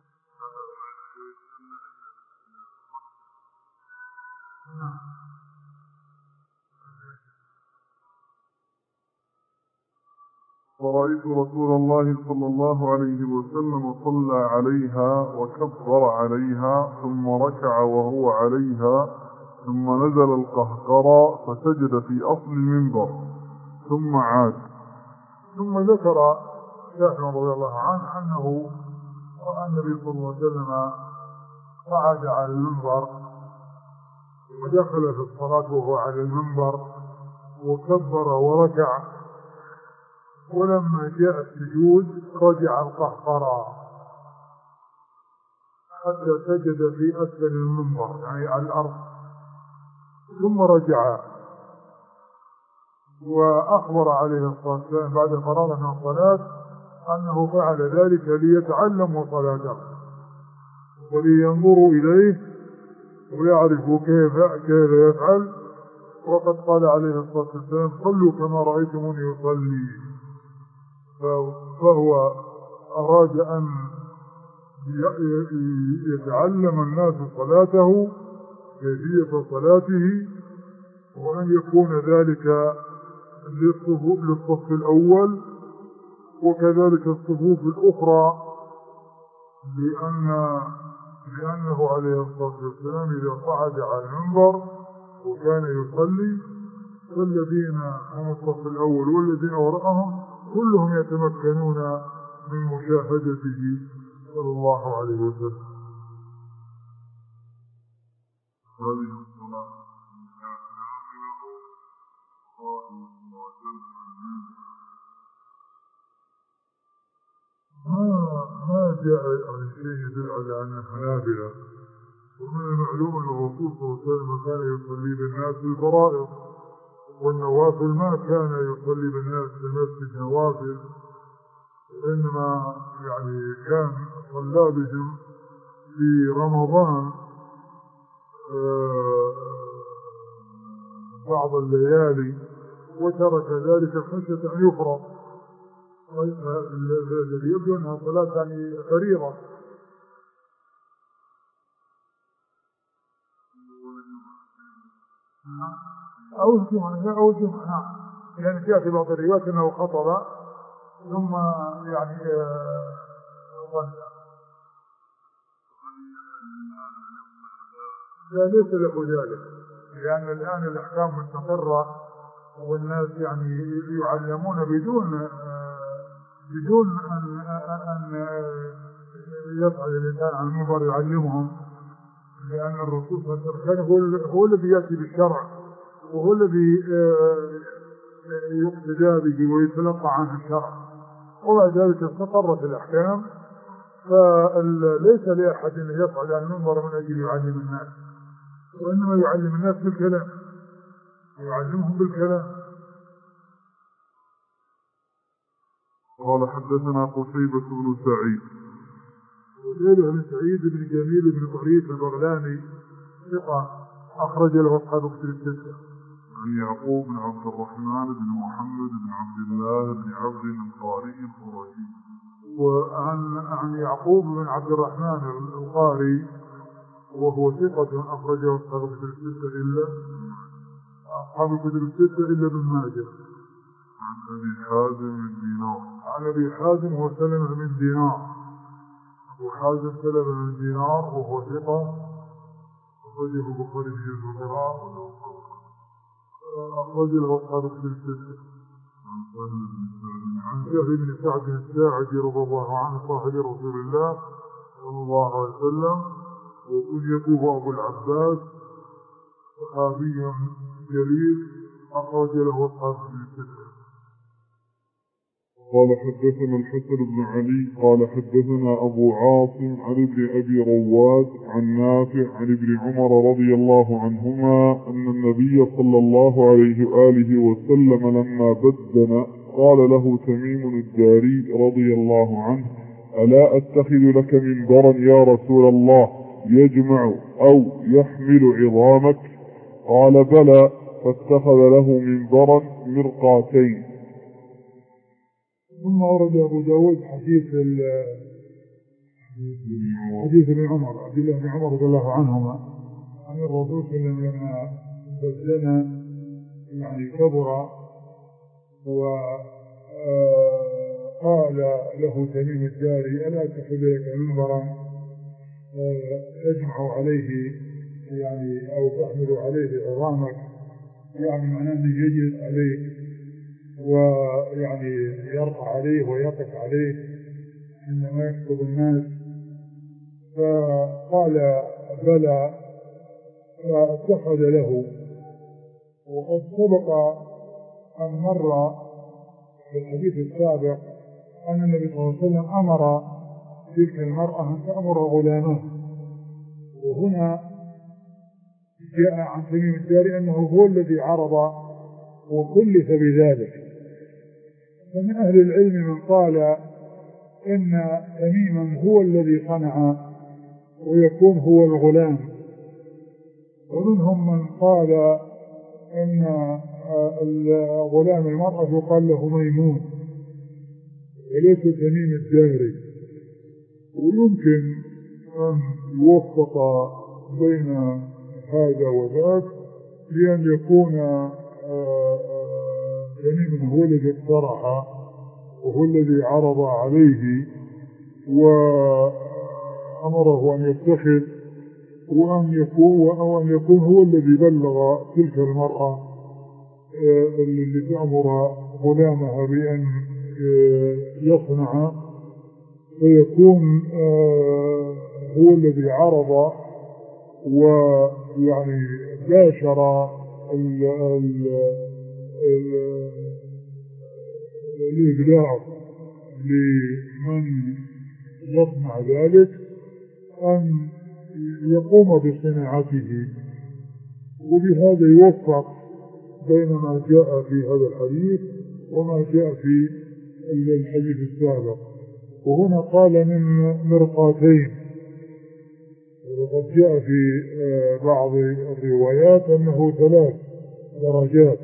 ورأيت رسول الله صلى الله عليه وسلم صلى عليها وكبر عليها ثم ركع وهو عليها ثم نزل القهقرى فسجد في أصل المنبر ثم عاد. ثم ذكر شيخ رضي الله عنه أنه رأى النبي صلى الله عليه وسلم قعد على المنبر ودخل في الصلاة وهو على المنبر وكبر وركع، ولما جاء السجود رجع القهقرى حتى سجد في أسفل المنبر يعني على الأرض، ثم رجع. وأخبر عليه الصلاة والسلام بعد فراغ من الصلاة أنه فعل ذلك ليتعلموا صلاته ولينظروا إليه ويعرفوا كيف كيف يفعل، وقد قال عليه الصلاة والسلام صلوا كما رأيتموني يصلي. فهو أراد أن يتعلم الناس صلاته كيفية صلاته، وأن يكون ذلك للصف الأول وكذلك الصفوف الأخرى، لأن لأنه عليه الصلاة والسلام إذا قعد على المنبر وكان يصلي فالذين هم الصف الأول والذين وراءهم كلهم يتمكنون من مشاهدته صلى الله عليه وسلم. هذه الصلاة ما ما جاء عن شيء يدل على أنها نافلة، ومن المعلوم أن الرسول صلى الله عليه وسلم كان يصلي بالناس الفرائض، والنوافل ما كان يصلي بالناس في المسجد نوافل، إنما يعني كان صلى بهم في رمضان بعض الليالي وترك ذلك خشية أن يفرض، الذي يبدو أنها صلاة يعني فريضة. أو الجمعة أو الجمعة نعم، لأن جاء في بعض الروايات أنه خطب ثم يعني ظن. لا ليس له ذلك، لأن الآن الأحكام مستقرة والناس يعني يعلمون بدون بدون أن أن يصعد الإنسان عن المنبر يعلمهم، لأن الرسول صلى الله عليه وسلم هو الذي يأتي بالشرع وهو الذي يقتدى به ويتلقى عنه الشرع، وبعد ذلك استقرت الأحكام، فليس لأحد أن يصعد عن المنبر من أجل يعلم الناس، وإنما يعلم الناس بالكلام، يعلمهم بالكلام. قال حدثنا قصيبة بن سعيد قصيبة بن سعيد بن جميل بن طريف البغلاني ثقة أخرج له أصحاب كتب الستة. عن يعقوب بن عبد الرحمن بن محمد بن عبد الله بن عبد القاري القرشي. وعن عن يعقوب بن عبد الرحمن القاري وهو ثقة أخرجه أصحاب كتب الستة إلا أصحاب كتب الستة إلا ابن ماجه. عن أبي حازم بن دينار عن أبي حازم هو سلمة بن دينار، أبو حازم سلمة بن دينار وهو ثقة أخرجه البخاري في القراءة أخرجه أصحاب كتب الستة. عن سهل بن سعد الساعدي رضي الله عنه صاحب رسول الله صلى الله عليه وسلم وكنيته أبو العباس صحابي جليل أخرج له أصحاب الستة. قال حدثنا الحسن بن علي قال حدثنا أبو عاصم عن ابن أبي رواد عن نافع عن ابن عمر رضي الله عنهما أن النبي صلى الله عليه وآله وسلم لما بدن قال له تميم الداري رضي الله عنه ألا أتخذ لك منبرا يا رسول الله يجمع أو يحمل عظامك؟ قال بلى، فاتخذ له منبرا مرقاتين. ثم ورد أبو داود حديث حديث ابن عمر عبد الله بن عمر رضي الله عنهما عن الرسول صلى الله عليه وسلم لما بدنا يعني كبر وقال له تميم الداري ألا تأخذ لك منبرا تجمع عليه يعني أو تحمل عليه عظامك، يعني معناه أنه يجلس عليه ويعني يرفع عليه ويقف عليه عندما يخطب الناس. فقال بلى، فاتخذ له. وقد سبق أن مر في الحديث السابق أن النبي صلى الله عليه وسلم أمر تلك المرأة أن تأمر غلامه، وهنا جاء عن تميم الداري أنه هو الذي عرض وكلف بذلك. فمن أهل العلم من قال إن تميما هو الذي صنع ويكون هو الغلام، ومنهم من قال إن الغلام المرأة يقال له ميمون وليس تميم الداري. ويمكن أن يوفق بين هذا وذاك لأن يكون تميم هو الذي اقترح وهو الذي عرض عليه وأمره أن يتخذ، وأن يكون, وأن يكون هو الذي بلغ تلك المرأة اللي تأمر غلامها بأن يصنع، فيكون هو الذي عرض ويعني باشر الإبلاغ لمن يصنع ذلك أن يقوم بصناعته. وبهذا يوفق بين ما جاء في هذا الحديث وما جاء في الحديث السابق. وهنا قال من مرقاتين، وقد جاء في بعض الروايات أنه ثلاث درجات.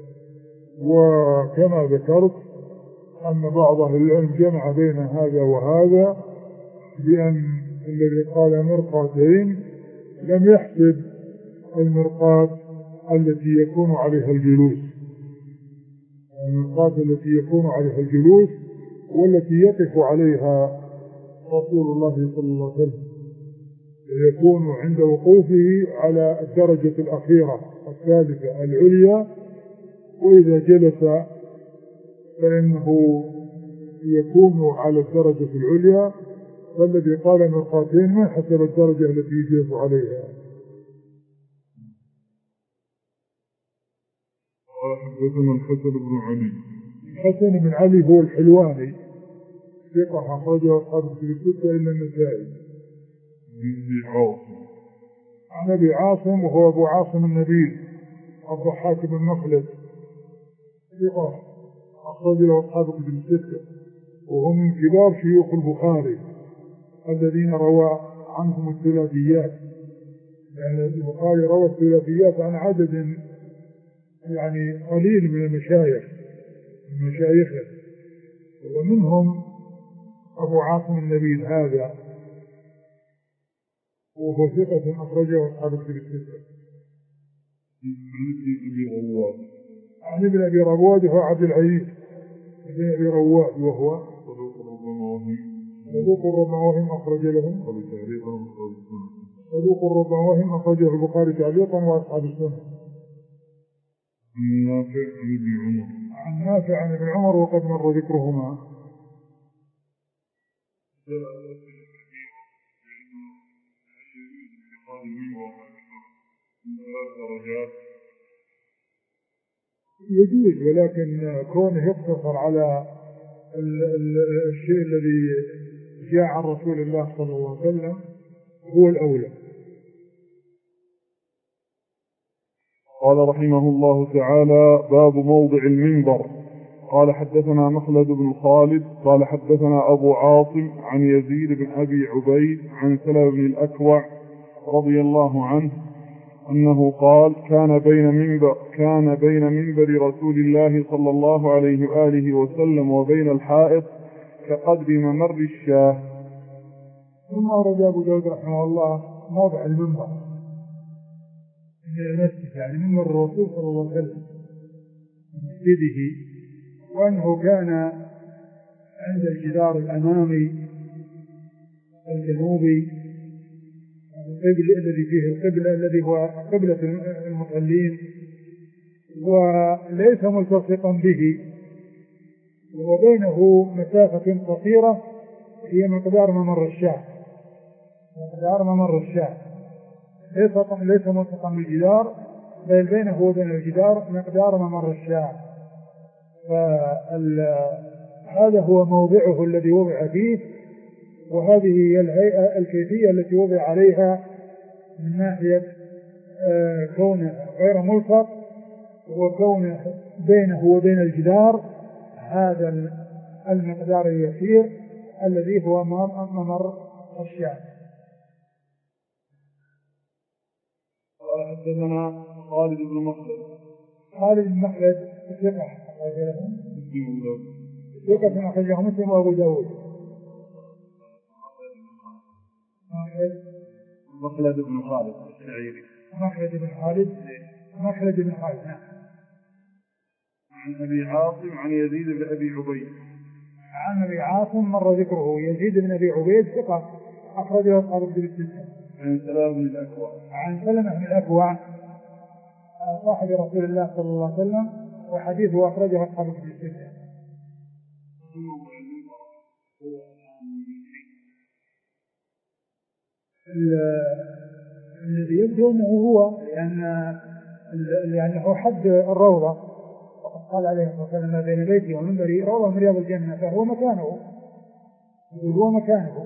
وكما ذكرت أن بعض أهل العلم جمع بين هذا وهذا، بأن الذي قال مرقاتين لم يحسب المرقاة التي يكون عليها الجلوس، المرقاة التي يكون عليها الجلوس والتي يقف عليها رسول الله صلى الله عليه وسلم، يكون عند وقوفه على الدرجة الأخيرة الثالثة العليا، وإذا جلس فإنه يكون على الدرجة العليا، فالذي قال مرقاتين ما حسب الدرجة التي يجلس عليها. حدثنا الحسن بن علي. الحسن بن علي هو الحلواني، ثقة أخرجه أصحاب الكتب الستة إلا النسائي. أبي عاصم. عن أبي عاصم وهو أبو عاصم النبيل الضحاك بن مخلد، ثقة أخرجه أصحاب الكتب الستة، وهم من كبار شيوخ البخاري الذين روى عنهم الثلاثيات، يعني البخاري روى الثلاثيات عن عدد يعني قليل من المشايخ من مشايخه، ومنهم أبو عاصم النبيل هذا، وهو ثقة أخرجه أصحاب الكتب الستة. عن ابن أبي رواد وهو عبد العزيز ابن أبي رواد، وهو صدوق ربما وهم أخرج لهم صدوق ربما وهم أخرجه البخاري تعليقا وأصحاب السنة. عن نافع عن ابن عمر. عن نافع عن ابن عمر وقد مر ذكرهما. يجوز، ولكن كونه يقتصر على ال ال الشيء الذي جاء عن رسول الله صلى الله عليه وسلم هو الأولى. قال رحمه الله تعالى: باب موضع المنبر. قال حدثنا مخلد بن خالد قال حدثنا أبو عاصم عن يزيد بن أبي عبيد عن سلمة بن الأكوع رضي الله عنه أنه قال: كان بين منبر كان بين منبر رسول الله صلى الله عليه وآله وسلم وبين الحائط كقدر ممر الشاة. ثم أورد أبو داود رحمه الله موضع المنبر من المسجد، يعني منبر الرسول صلى الله عليه وسلم مسجده، وأنه كان عند الجدار الأمامي الجنوبي القبل الذي فيه القبلة الذي هو قبلة المصلين، وليس ملتصقا به، وبينه مسافة قصيرة هي مقدار ممر الشاة، مقدار ممر الشاة ليس ملتصقا بالجدار، بل بينه وبين الجدار مقدار ممر الشاة. فهذا هو موضعه الذي وضع فيه، وهذه هي الهيئة الكيفية التي وضع عليها من ناحية كونه غير ملصق، وكونه بينه وبين الجدار هذا المقدار اليسير الذي هو ممر الشاة. قال حدثنا خالد بن مخلد. خالد بن مخلد ثقة ثقة أخرجه مسلم وأبو داود. مخلد بن خالد الشعيري. مخلد بن خالد مخلد بن خالد نعم. عن أبي عاصم عن يزيد بن أبي عبيد. عن أبي عاصم مر ذكره. يزيد بن أبي عبيد ثقة أخرجه أصحاب الكتب الستة. عن سلمة بن الأكوع. عن سلمة بن الأكوع صاحب رسول الله صلى الله عليه وسلم، وحديثه أخرجه أصحاب الكتب الستة. الذي يبدو أنه هو لأن لأنه حد الروضة، وقد قال عليه الصلاة والسلام: ما بين بيتي ومنبري روضة من رياض الجنة، فهو مكانه هو مكانه.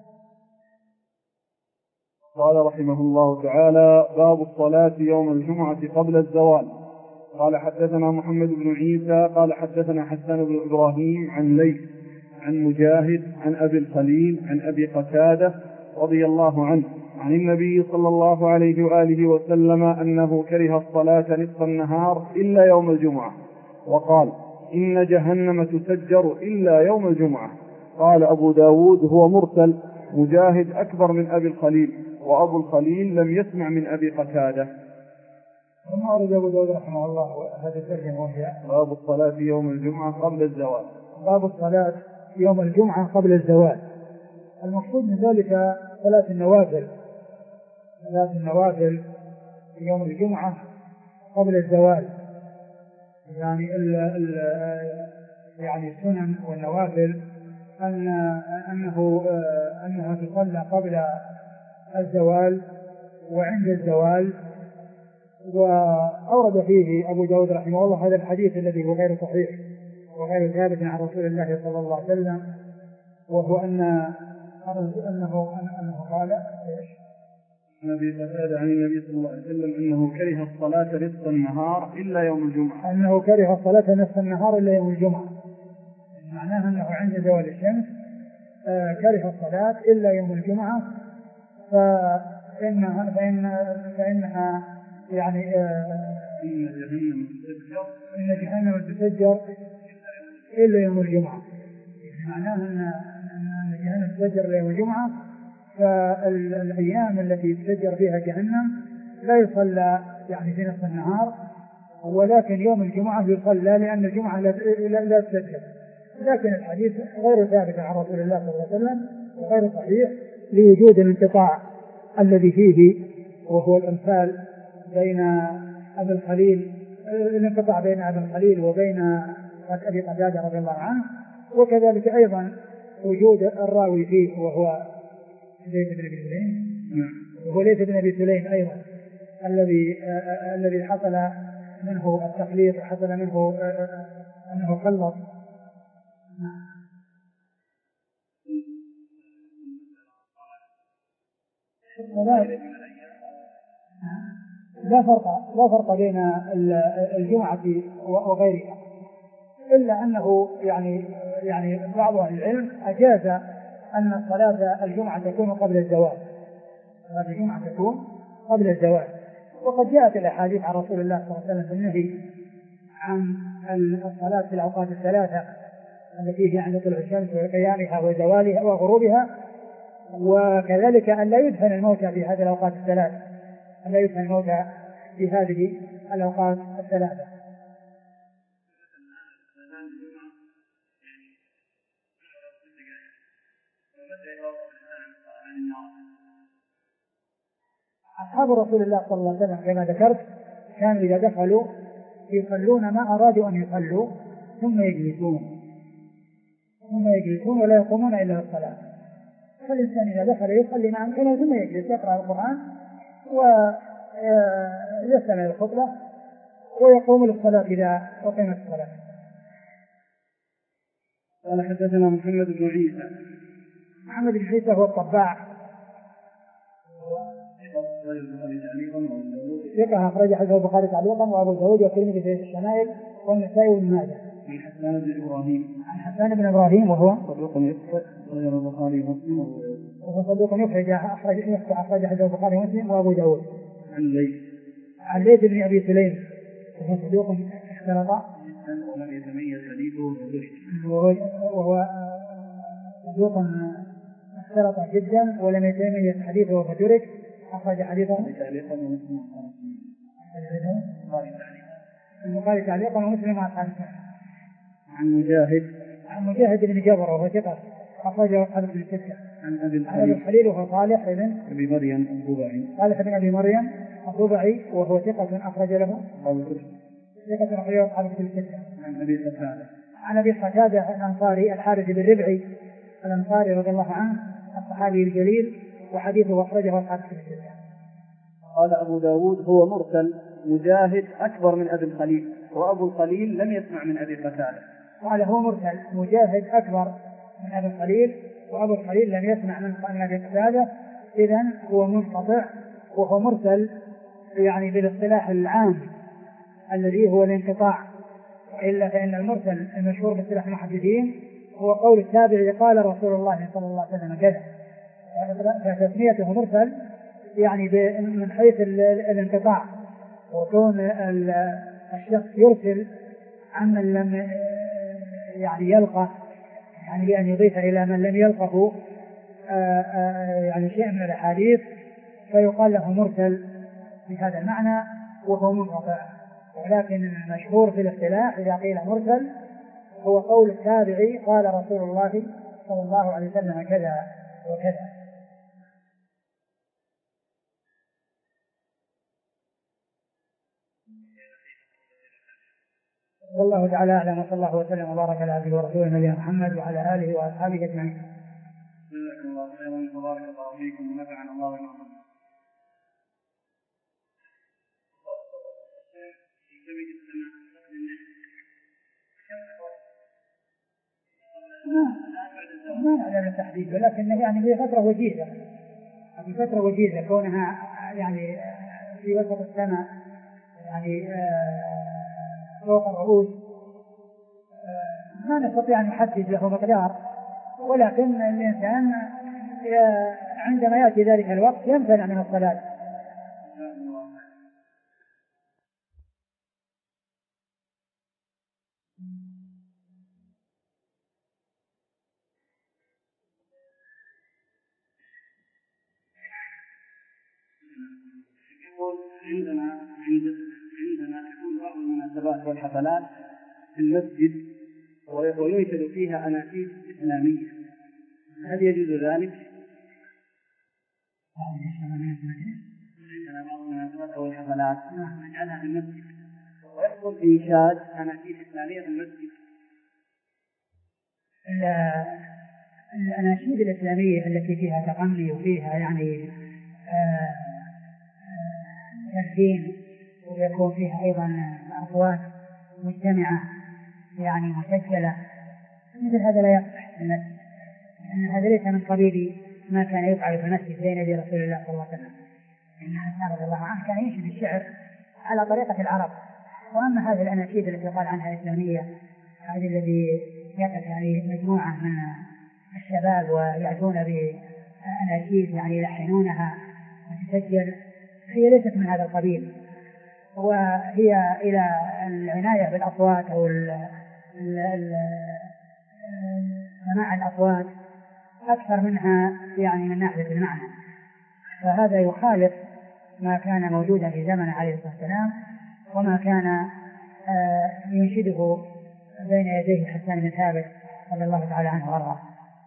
قال رحمه الله تعالى: باب الصلاة يوم الجمعة قبل الزوال. قال حدثنا محمد بن عيسى قال حدثنا حسان بن إبراهيم عن ليث عن مجاهد عن أبي الخليل عن أبي قتادة رضي الله عنه عن النبي صلى الله عليه وآله وسلم أنه كره الصلاة نصف النهار إلا يوم الجمعة، وقال إن جهنم تسجر إلا يوم الجمعة. قال أبو داود هو مرسل، مجاهد أكبر من أبي الخليل، وأبو الخليل لم يسمع من أبي قتادة. ثم أورد أبو داود رحمه الله هذه الترجمة وهي باب الصلاة يوم الجمعة قبل الزوال. باب الصلاة يوم الجمعة قبل الزوال. المقصود من ذلك صلاة النوافل، صلاة النوافل يوم الجمعة قبل الزوال، يعني ال ال يعني السنن والنوافل أن أنه أنها تصلى قبل الزوال وعند الزوال. وأورد فيه أبو داود رحمه الله هذا الحديث الذي هو غير صحيح وغير ثابت عن رسول الله صلى الله عليه وسلم، وهو أن أنه أنه قال إيش؟ عن أبي قتادة عن النبي صلى الله عليه وسلم أنه كره الصلاة نصف النهار إلا يوم الجمعة. أنه كره الصلاة نصف النهار إلا يوم الجمعة، معناه أنه عند زوال الشمس آه كره الصلاة إلا يوم الجمعة، فإنها فإن فإنها يعني آه إن جهنم تسجر إن جهنم تسجر إلا يوم الجمعة، معناه أن أن جهنم تسجر إلا يوم الجمعة. فالأيام التي تسجر فيها جهنم لا يصلى يعني في نصف النهار، ولكن يوم الجمعة يصلى لأن الجمعة لا, لا تسجر. لكن الحديث غير ثابت عن رسول الله صلى الله عليه وسلم وغير صحيح لوجود الانقطاع الذي فيه، وهو الامثال بين أبي الخليل الانقطاع بين أبي الخليل وبين أبي قتادة رضي الله عنه، وكذلك أيضا وجود الراوي فيه وهو ليث بن أبي سليم وهو ليث بن أبي سليم أيضا الذي الذي حصل منه التخليط وحصل منه أنه خلط. لا فرق لا فرق بين الجمعة وغيرها، إلا أنه يعني يعني بعض أهل العلم أجاز أن صلاة الجمعة تكون قبل الزوال، صلاة الجمعة تكون قبل الزوال. وقد جاءت الأحاديث عن رسول الله صلى الله عليه وسلم بالنهي عن الصلاة في الأوقات الثلاثة التي هي عند طلوع الشمس وقيامها وزوالها وغروبها، وكذلك أن لا يدفن الموتى في هذه الأوقات الثلاثة، أن لا يدفن الموتى في هذه الأوقات الثلاثة. أصحاب رسول الله صلى الله عليه وسلم كما ذكرت كانوا إذا دخلوا يصلون ما أرادوا أن يصلوا ثم يجلسون ثم يجلسون ولا يقومون إلا للصلاة. فالإنسان إذا دخل يصلي معهم ثم يجلس يقرأ القرآن ويستمع الخطبة ويقوم للصلاة إذا أقيمت الصلاة. قال حدثنا محمد بن عيسى. محمد بن عيسى هو الطباع، ثقة أخرج حديث البخاري تعليقا وأبو داود والترمذي في الشمائل والنسائي وابن ماجه. عن حسان بن إبراهيم. عن حسان بن إبراهيم وهو صدوق يخطئ أخرج البخاري ومسلم. وهو صدوق يخرج أخرج أخرج حديث البخاري ومسلم وأبو داود. عن ليث. عن ليث بن أبي سليم وهو صدوق اختلط ولم يتميز حديثه وهو صدوق اختلط جدا ولم يتميز حديثه فترك. أخرج حديثه البخاري تعليقا ومسلم مع أصحاب السنة. عن مجاهد. عن مجاهد بن جبر وهو ثقة أخرجه أصحاب الستة. عن أبي الخليل وهو صالح بن أبي مريم الضبعي. صالح بن أبي مريم الضبعي وهو ثقة أخرج له ثقة أخرجه أصحاب الستة. عن أبي قتادة. عن أبي قتادة الأنصاري الحارث بن ربعي الأنصاري رضي الله عنه الصحابي الجليل وحديثه أخرجه أصحاب الستة. قال أبو داود هو مرسل، مجاهد أكبر من أبي الخليل، وأبو الخليل لم يسمع من أبي قتادة. قال هو مرسل، مجاهد أكبر من أبي الخليل وأبو الخليل لم يسمع من أبي قتادة، إذن هو منقطع وهو مرسل يعني بالاصطلاح العام الذي هو الانقطاع، إلا فإن المرسل المشهور باصطلاح المحدثين هو قول التابعي قال رسول الله صلى الله عليه وسلم كذا، فتسميته مرسل يعني من حيث الانقطاع وكون الشخص يرسل عمن لم يعني يلقى، يعني بأن يضيف إلى من لم يلقه يعني شيء من الأحاديث فيقال له مرسل بهذا المعنى وهو منقطع. ولكن المشهور في الاصطلاح إذا قيل مرسل هو قول التابعي قال رسول الله صلى الله عليه وسلم كذا وكذا. والله تعالى أعلم، وصلى الله وسلم وبارك على عبده ورسوله نبينا محمد وعلى آله وأصحابه أجمعين. جزاكم الله خيرا وبارك الله فيكم ونفعنا الله بكم. ما نعلم التحديد، ولكن يعني في فترة وجيزة، في فترة وجيزة كونها يعني في وسط السماء يعني فوق الرؤوس، ما نستطيع أن نحدد له مقدار، ولكن الإنسان عندما يأتي ذلك الوقت يمتنع من الصلاة. عندنا عندنا تكون بعض المناسبات والحفلات في المسجد وينشد فيها أناشيد إسلامية، هل يجوز ذلك؟ عندنا بعض المناسبات والحفلات نجعلها في المسجد ويحصل إنشاد أناشيد إسلامية في المسجد. الأناشيد الإسلامية التي فيها تغني وفيها يعني تسجيل ويكون فيها أيضا أصوات مجتمعة يعني مسجلة، مثل هذا لا يصح في المسجد، لأن هذا ليس من قبيل ما كان يفعل في المسجد بين يدي رسول الله صلى الله عليه وسلم. إن حسان رضي الله عنه كان ينشد الشعر على طريقة العرب. وأما هذه الأناشيد التي قال عنها إسلامية، هذه الذي يقف يعني مجموعة من الشباب ويأتون بأناشيد يعني يلحنونها وتسجل، هي ليست من هذا القبيل، وهي إلى العناية بالأصوات أو سماع الأصوات أكثر منها يعني من ناحية المعنى. فهذا يخالف ما كان موجودا في زمن عليه الصلاة والسلام وما كان ينشده بين يديه حسان بن ثابت رضي الله تعالى عنه وارضاه.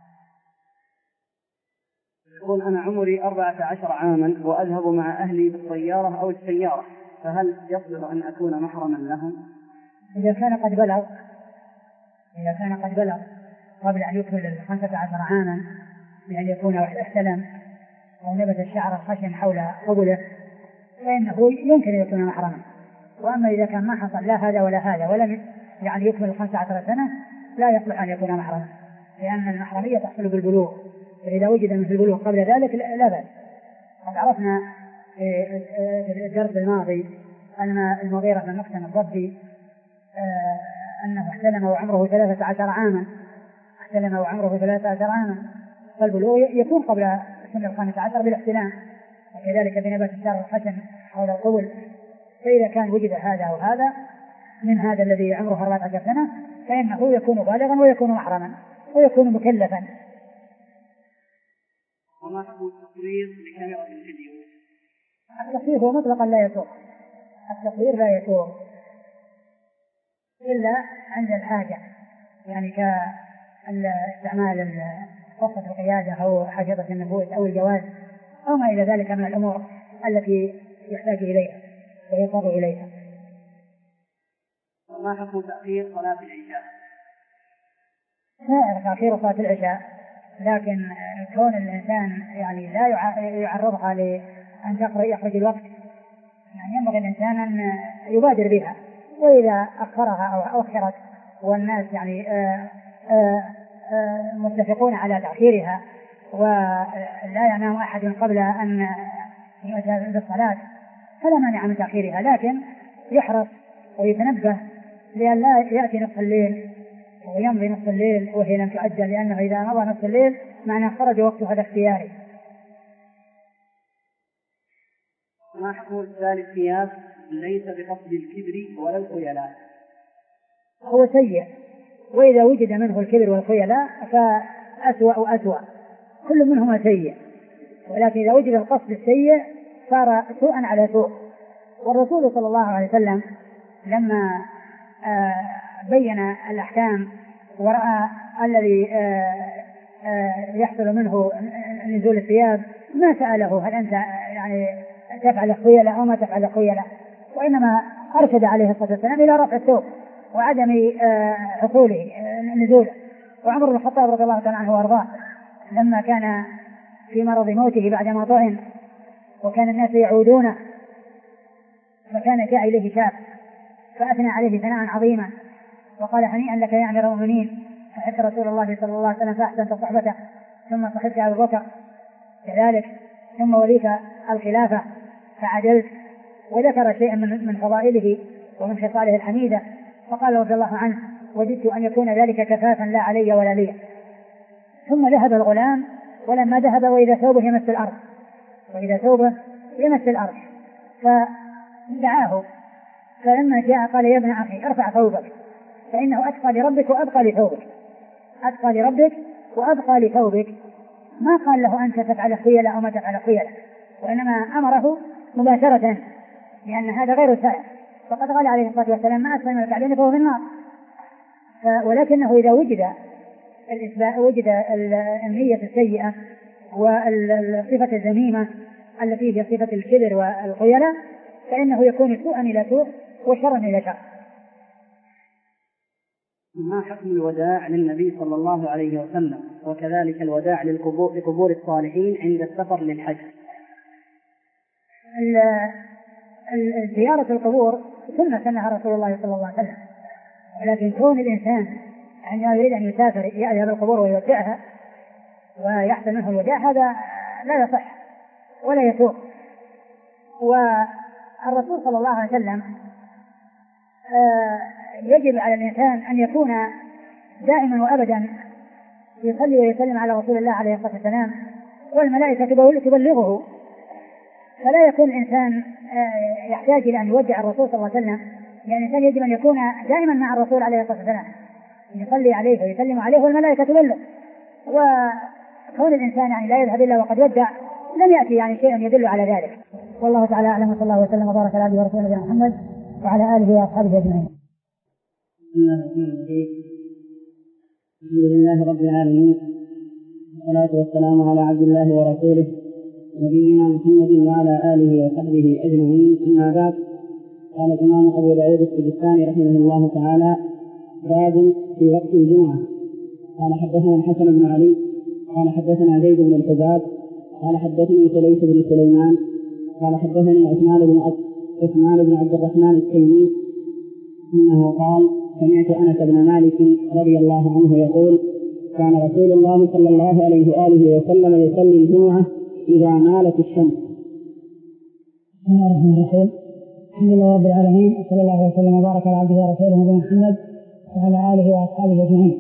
يقول أنا عمري أربعة عشر عاما وأذهب مع أهلي بالطيارة أو السيارة، فهل يصلح أن أكون محرما لهم؟ إذا كان قد بلغ إذا كان قد بلغ قبل أن يكمل خمسة عشر عاما بأن يكون احتلم أو نبت الشعر الخشن حول قبله فإنه يمكن أن يكون محرما. وأما إذا كان ما حصل لا هذا ولا هذا ولم يعني يكمل خمسة عشر سنة لا يصلح أن يكون محرما، لأن المحرمية تحصل بالبلوغ، فإذا وجد من البلوغ قبل ذلك لا بأس. قد عرفنا في الدرس الماضي أن المغيرة بن مقسم الضبي أنه احتلم وعمره ثلاثة عشر عاما احتلم وعمره ثلاثة عشر عاما فالبلوغ يكون قبل سن الخامسة عشر بالاحتلام، وكذلك بنبات الشعر الخشن حول القبل. فإذا كان وجد هذا أو هذا من هذا الذي عمره أربعة عشر سنة فإنه يكون بالغا ويكون محرما ويكون مكلفا. وما حكم التصوير بكاميرا الفيديو؟ التصوير هو مطلقا لا يسوق، التصوير لا يسوق إلا عند الحاجة، يعني كاستعمال رخصة القيادة أو حاجة النبوة أو الجواز أو ما إلى ذلك من الأمور التي يحتاج إليها ويضطر إليها. وما حكم تأخير صلاة العشاء؟ سائر تأخير صلاة العشاء، لكن كون الإنسان يعني لا يعرضها لأن يخرج الوقت، يعني ينبغي الإنسان أن يبادر بها، وإذا أخرها أو أخرت والناس يعني آآ آآ متفقون على تأخيرها ولا ينام أحد قبل أن يؤتى بالصلاة فلا مانع من تأخيرها، لكن يحرص ويتنبه لأن لا يأتي نصف الليل ويمضي نصف الليل وهي لم تؤجل، لأنه إذا مضى نصف الليل معناه خرج وقتها الاختياري. ما حكم إسبال الثياب ليس بقصد الكبر ولا الخيلاء؟ هو سيء، وإذا وجد منه الكبر والخيلاء فأسوأ وأسوأ، كل منهما سيء، ولكن إذا وجد القصد السيء صار سوءا على سوء. والرسول صلى الله عليه وسلم لما بين الأحكام ورأى الذي يحصل منه نزول الثياب ما سأله هل أنت يعني تفعل خيلاء أو ما تفعل خيلاء، وإنما أرشد عليه الصلاة والسلام إلى رفع الثوب وعدم حصوله نزوله. وعمر بن الخطاب رضي الله تعالى عنه وارضاه لما كان في مرض موته بعدما طعن وكان الناس يعودونه فكان جاء إليه شاب فأثنى عليه ثناء عظيما وقال هنيئا لك يا أمير المؤمنين، فحب رسول الله صلى الله عليه وسلم فأحسنت صحبته، ثم صحبت أبو بكر كذلك، ثم وليت الخلافة فعدلت، وذكر شيئا من من فضائله ومن خصاله الحميدة، فقال رضي الله عنه وددت أن يكون ذلك كفافا لا علي ولا لي. ثم ذهب الغلام، ولما ذهب وإذا ثوبه يمس الأرض وإذا ثوبه يمس الأرض فدعاه، فلما جاء قال يا ابن أخي ارفع ثوبك فإنه أتقى لربك وأبقى لثوبك، أتقى لربك وأبقى لثوبك. ما قال له أنت تفعل خيلاء أو ما تفعل خيلاء، وإنما أمره مباشرة لأن هذا غير سائر، فقد قال عليه الصلاة والسلام ما أسفل من الكعبين فهو في النار. ولكنه إذا وجد وجد النية السيئة والصفة الذميمة التي هي صفة الكبر والخيلاء فإنه يكون سوءا إلى سوء وشرا إلى شر. ما حكم الوداع للنبي صلى الله عليه وسلم وكذلك الوداع للقبور لقبور الصالحين عند السفر للحج؟ زيارة القبور سنة سنها رسول الله صلى الله عليه وسلم، ولكن كون الإنسان أن يريد أن يسافر يأتي القبور ويودعها ويحصل منه الوداع هذا لا يصح ولا يسوق. والرسول صلى الله عليه وسلم يجب على الإنسان أن يكون دائما وأبدا يصلي ويسلم على رسول الله عليه الصلاة والسلام، والملائكة تبلغه، فلا يكون الإنسان يحتاج إلى أن يودع الرسول صلى الله عليه وسلم، يعني الإنسان يجب أن يكون دائما مع الرسول عليه الصلاة والسلام يصلي عليه ويسلم عليه والملائكة تبلغ. وكون الإنسان يعني لا يذهب إلا وقد ودع لم يأتي يعني شيء يدل على ذلك. والله تعالى أعلم، صلى الله وسلم وبارك على عبده ورسوله نبينا محمد وعلى آله وأصحابه أجمعين. الحمد لله رب العالمين، والصلاة والسلام على عبد الله ورسوله نبينا محمد وعلى آله وصحبه أجمعين. أما بعد، قال الإمام أبو داود السجستاني رحمه الله تعالى: باب في وقت الجمعة. قال حدثنا الحسن بن علي قال حدثنا زيد بن الحباب قال حدثني سليس بن سليمان قال حدثني عثمان بن عبد عثمان بن عبد الرحمن التيمي انه قال: سمعت انس بن مالك رضي الله عنه يقول: كان رسول الله صلى الله عليه واله وسلم يصلي الجمعة اذا مالت الشمس. بسم الله الرحمن الرحيم. الحمد لله رب العالمين، وصلى الله وسلم وبارك على عبده ورسوله نبينا محمد وعلى آله وأصحابه أجمعين.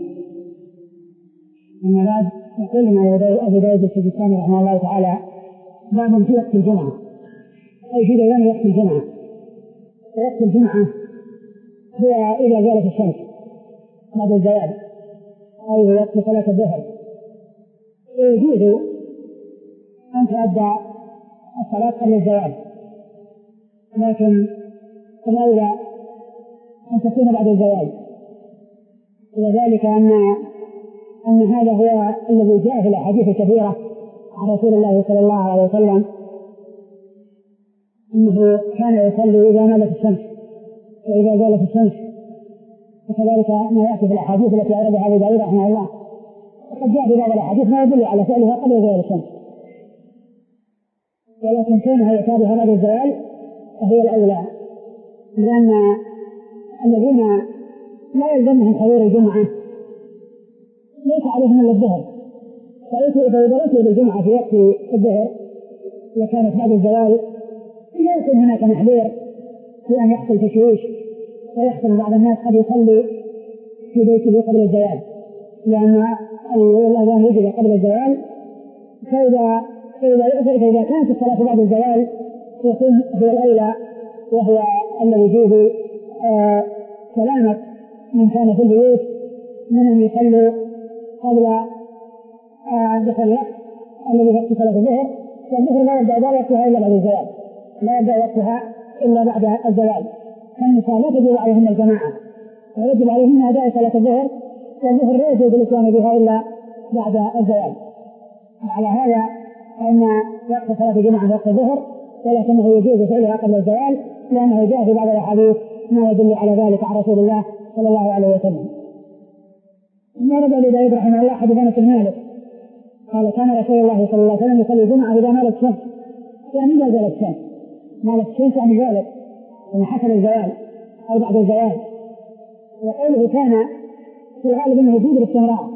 أما بعد، يقول لنا أبو داود السجستاني رحمه الله تعالى: باب في وقت الجمعة، أي في بيان وقت الجمعة. وقت الجمعة هو إذا زالت الشمس بعد الزوال، أي وقت صلاة الظهر، يجوز أن تؤدى الصلاة قبل الزوال، لكن الأولى أن تكون بعد الزوال، وذلك أن أن هذا هو الذي جاء في الأحاديث الكثيرة عن رسول الله صلى الله عليه وسلم أنه كان يصلي إذا مالت الشمس وإذا زالت الشمس، وكذلك ما يأتي في الأحاديث التي أوردها أبو داود رحمه الله. وقد جاء في بعض الأحاديث ما يدل على فعلها قبل زوال الشمس، ولكن كونها يتابعها بعد الزوال فهي الأولى، لأن الذين لا يلزمهم حضور الجمعة ليس عليهم إلا الظهر، فإذا درسوا بالجمعة في وقت الظهر إذا كانت بعد الزوال لا يكون هناك محذور في أن يحصل تشويش ويحصل بعض الناس قد يصلي في بيته قبل الزوال، لأن الأذان وجد قبل الزوال، فإذا فإذا كانت الصلاة بعد الزوال يكون في الأولى وهو الذي فيه آه سلامة من كان في البيوت من أن يصلوا قبل دخول الوقت الذي وقت صلاة الظهر، والظهر لا يبدأ وقتها إلا بعد الزوال، لا يبدأ وقتها إلا بعد الزوال، فالنساء لا تجب عليهن الجماعة ويجب عليهن أداء صلاة الظهر، والظهر لا يجوز الإتيان بها إلا بعد الزوال. وعلى هذا فإن وقت صلاة الجمعة وقت الظهر، ولكنه يجوز فعلها قبل الزوال لأنه جاء في بعض الأحاديث ما يدل على ذلك عن رسول الله صلى الله عليه وسلم. ما رد أبي داود رحمه الله حديث أنس بن مالك قال كان رسول الله صلى الله عليه وسلم يصلي الجمعة إذا مالت الشمس، يعني إذا زالت الشمس، مالت الشمس يعني زالت يعني حصل الزوال أو بعد الزوال. وقوله كان في الغالب أنه يجوز باستمرار،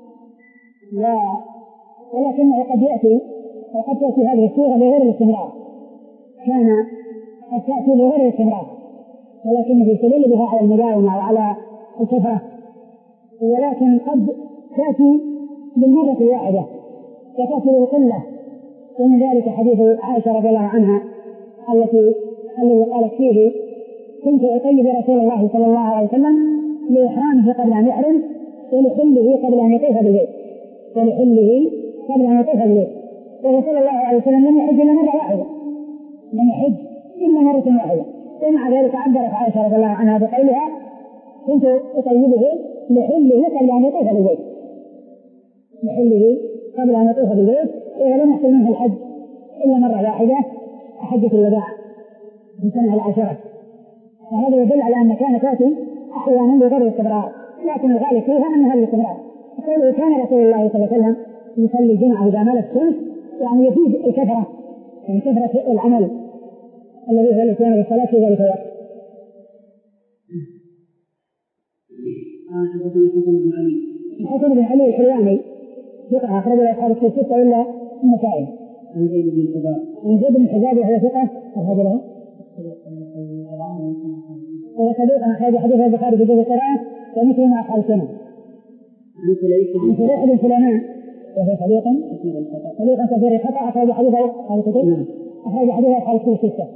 ولكنه قد يأتي وقد تأتي هذه الصيغة بغير الاستمرار، كان قد تأتي بغير الاستمرار ولكنه يستدل بها على المداومة وعلى الكثرة، ولكن قد تأتي بالمرة الواحدة وتأتي بالقلة. ومن ذلك حديث عائشة رضي الله عنها التي الذي قالت فيه كنت أطيب رسول الله صلى الله عليه وسلم لإحرامه قبل أن يحرم ولحله قبل أن يطيف بالبيت ولحله قبل أن يطيف بالبيت وهو صلى الله عليه وسلم لم يحج إلا مرة واحدة لم يحج إلا مرة واحدة. ومع ذلك عبرت عائشة رضي الله عنها بقولها كنت أطيبه لحله قبل أن يطيف بالبيت لحله قبل أن يطيف بالبيت ولم يحصل منه الحج إلا مرة واحدة حجة الوداع في السنة العاشرة. وهذا يدل على أن كان تأتي أحيانا بغير الاستمرار، لكن الغالب فيها أنها الاستمرار. يقول كان رسول الله صلى الله عليه وسلم يصلي الجمعة إذا مالت الشمس، يعني يزيد الكثرة من كثرة العمل الذي هو الإتيان بالصلاة في ذلك الوقت. الحسن بن علي الحلواني ثقة أخرج له أصحاب الكتب الستة إلا النسائي. عن زيد بن حباب عن زيد بن حباب وهو ثقة أخرج له وهو صديق أخرج حديث البخاري في جزء القراءة ومثل مع أصحاب السنة. عن سليح بن سليمان وهو صديق صديق كثير الخطأ أخرج حديثه أصحاب الكتب أخرج حديثه أصحاب الكتب الستة.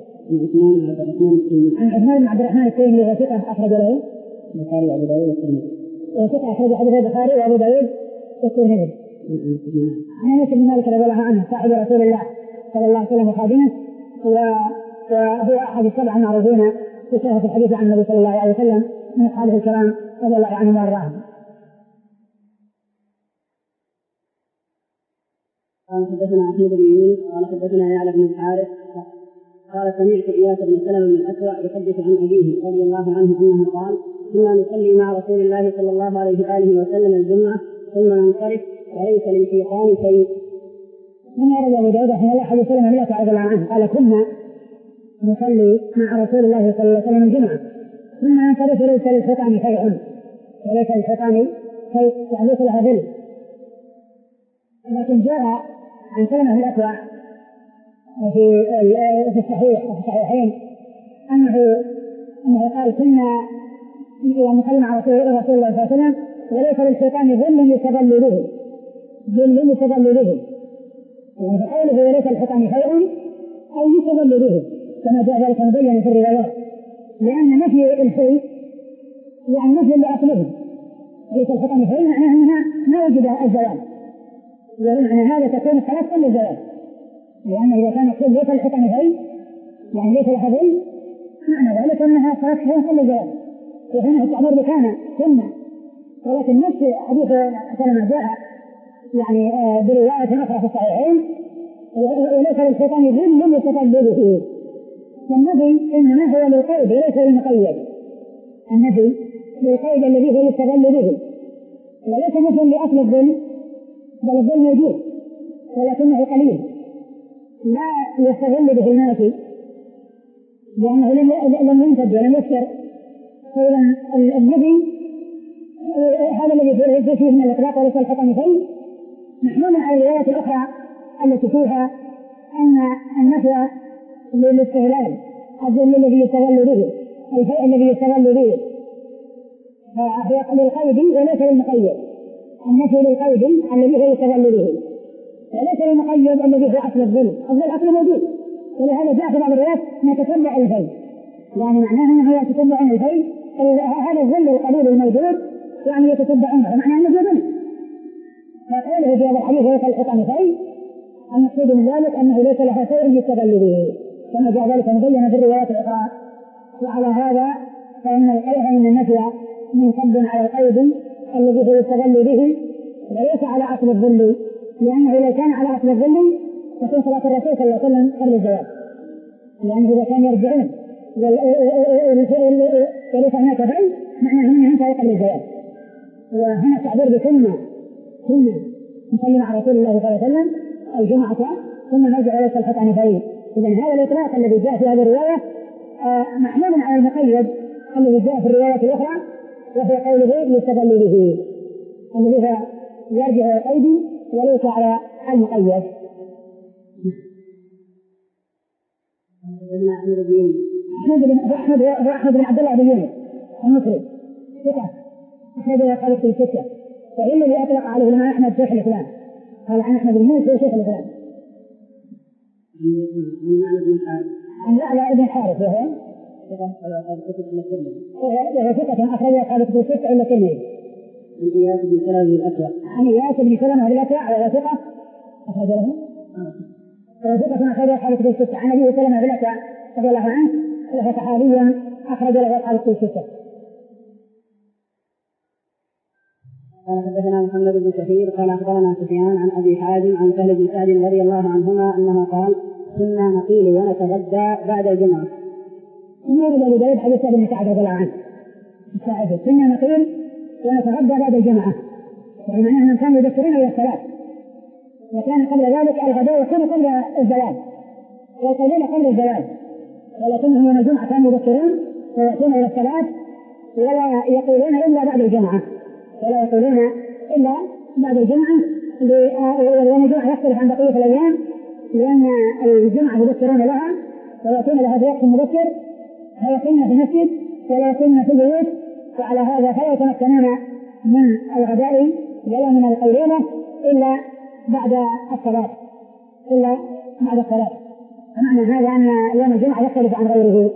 عن عثمان بن عبد الرحمن التيمي وهو ثقة أخرج له البخاري وأبو داود والترمذي وثقة أخرج حديث البخاري وأبو داود والترمذي. عن أنس بن مالك رضي الله عنه صاحب رسول الله صلى الله عليه وسلم وخادمه، وهو أحد السبع المعروفين في صحة الحديث عن النبي صلى الله عليه وسلم من أصحابه الكرام رضي الله عنهم وأرضاهم. قال حدثنا أحمد بن يونس قال حدثنا يعلى بن الحارث قال سمعت إياس بن سلمة بن الأكوع يحدث عن أبيه رضي الله عنه أنه قال كنا نصلي مع رسول الله صلى الله عليه وآله وسلم الجمعة ثم ننصرف وليس للشيطان شيء. من أرد أبو داود رحمه الله حديث سلمة بن الأكوع رضي الله عنه قال كنا نصلي مع رسول الله صلى الله عليه وسلم الجمعة ثم ننصرف وليس للشيطان شيء وليس للشيطان شيء يعني ليس لها ظل. لكن جاء عن سلمة بن الأكوع في في الصحيح في الصحيحين أنه أنه قال كنا نصلي مع رسول الله صلى الله عليه وسلم وليس للشيطان ظل يستظل به ظل يستظل به، يعني فقوله وليس للشيطان شيء أي يستظل به كما جاء ذلك مبين في الروايات، لأن نفي الشيء يعني نفي لأصله وليس للشيطان شيء معناه أنها ما وجد الزوال، ومعنى هذا تكون الصلاة كل الزوال، لأن إذا كان يقول ليس للشيطان شيء يعني ليس لها ظل معنى ذلك أنها صلاة كل الزوال، وهنا التعبير بكان كنا، ولكن نفس حديث سلمة جاء يعني برواية أخرى في الصحيحين وليس للشيطان ظل يستظل به. والنبي إنما هو للقيد وليس للمقيد، النبي للقيد الذي هو يستظل به وليس مثل لأصل الظل، بل الظل موجود ولكنه قليل لا يستظل به الماشي لأنه لم ينتج ولم يكثر. فإذا النبي هذا الذي فيه من الإطلاق وليس الحكم شيء محمول على الروايات الأخرى التي فيها أن النفي للاستغلال الظل الذي يستغل به الشيء الذي يستغل به فهو للقيد وليس للمقيد، النفي للقيد الذي هو يستغل به وليس للمقيد الذي هو أصل الظل، الظل أصل موجود ولهذا جاء في بعض الروايات نتتبع الفيل، يعني معناه أنه يتتبعون الفيل، هذا الظل القليل الموجود يعني يتتبعونه، معناه أنه يظل. فقوله في هذا الحديث ليس الحطام فيل، المقصود من ذلك أنه ليس لها شيء يستدل به، كما جاء ذلك مبين في الروايات الأخرى. وعلى هذا فإن فإن النفي منصب على القيد الذي هو يستدل به وليس على أصل الظل، لأنه لو كان على أصل الظل تكون صلاة الرسول صلى الله عليه وسلم قبل الزواج، لأنه إذا كانوا يرجعون وليس هناك فيل معناه أنه ينتهي قبل الزواج. وهنا التعبير بسنة سنة نصلي مع رسول الله صلى الله عليه وسلم الجمعة ثم نرجع إلى الحطام فيل. إذن هذا الإطلاق الذي جاء في هذه الرواية محمول على المقيد الذي جاء في الروايات الأخرى، وهو قوله يستدل به الذي هو يرجع إلى القيد وليس على المقيد. أحمد هو أحمد بن عبد الله بن يونس المصري ثقة أحمد قال في ستة، فإن الذي أطلق عليه الإمام أحمد شيخ الإسلام، قال عن أحمد بن يونس هو شيخ الإسلام. عن يعلى بن حارث وهو وهو ثقة أخرج أصحاب الكتب الستة إلا الترمذي. عن إياس بن سلمة بن الأكوع عن إياس بن سلمة بن الأكوع وهو ثقة أخرج له وهو ثقة أخرج أصحاب الكتب الستة. عن أبي سلمة بن الأكوع رضي الله عنه وهو صحابي أخرج له أصحاب الكتب الستة. قال حدثنا محمد بن كثير قال أخبرنا سفيان عن أبي حازم عن سهل بن سعد رضي الله عنهما أنه قال كنا نقيل ونتغدى بعد الجمعة. يورد أبو داود حديث سهل بن سعد رضي الله عنه الساعدي كنا نقيل ونتغدى بعد الجمعة، يعني معناه أنهم كانوا يذكرون إلى الصلاة، وكان قبل ذلك الغداء يكون قبل الزواج والقيلولة قبل الزواج، ولكنهم يوم الجمعة كانوا يذكرون ويأتون إلى الصلاة ولا يقولون إلا بعد الجمعة ولا يقولون إلا بعد الجمعة، لأن الجمعة يختلف عن بقية الأيام، لأن الجمعة يذكرون لها ويأتون لها في وقت مبكر فيكون في المسجد ولا يكون في البيوت، وعلى هذا فلا يتمكنون من الغداء ولا من القيلولة إلا بعد الصلاة إلا بعد الصلاة. فمعنى هذا أن يوم الجمعة يختلف عن غيره.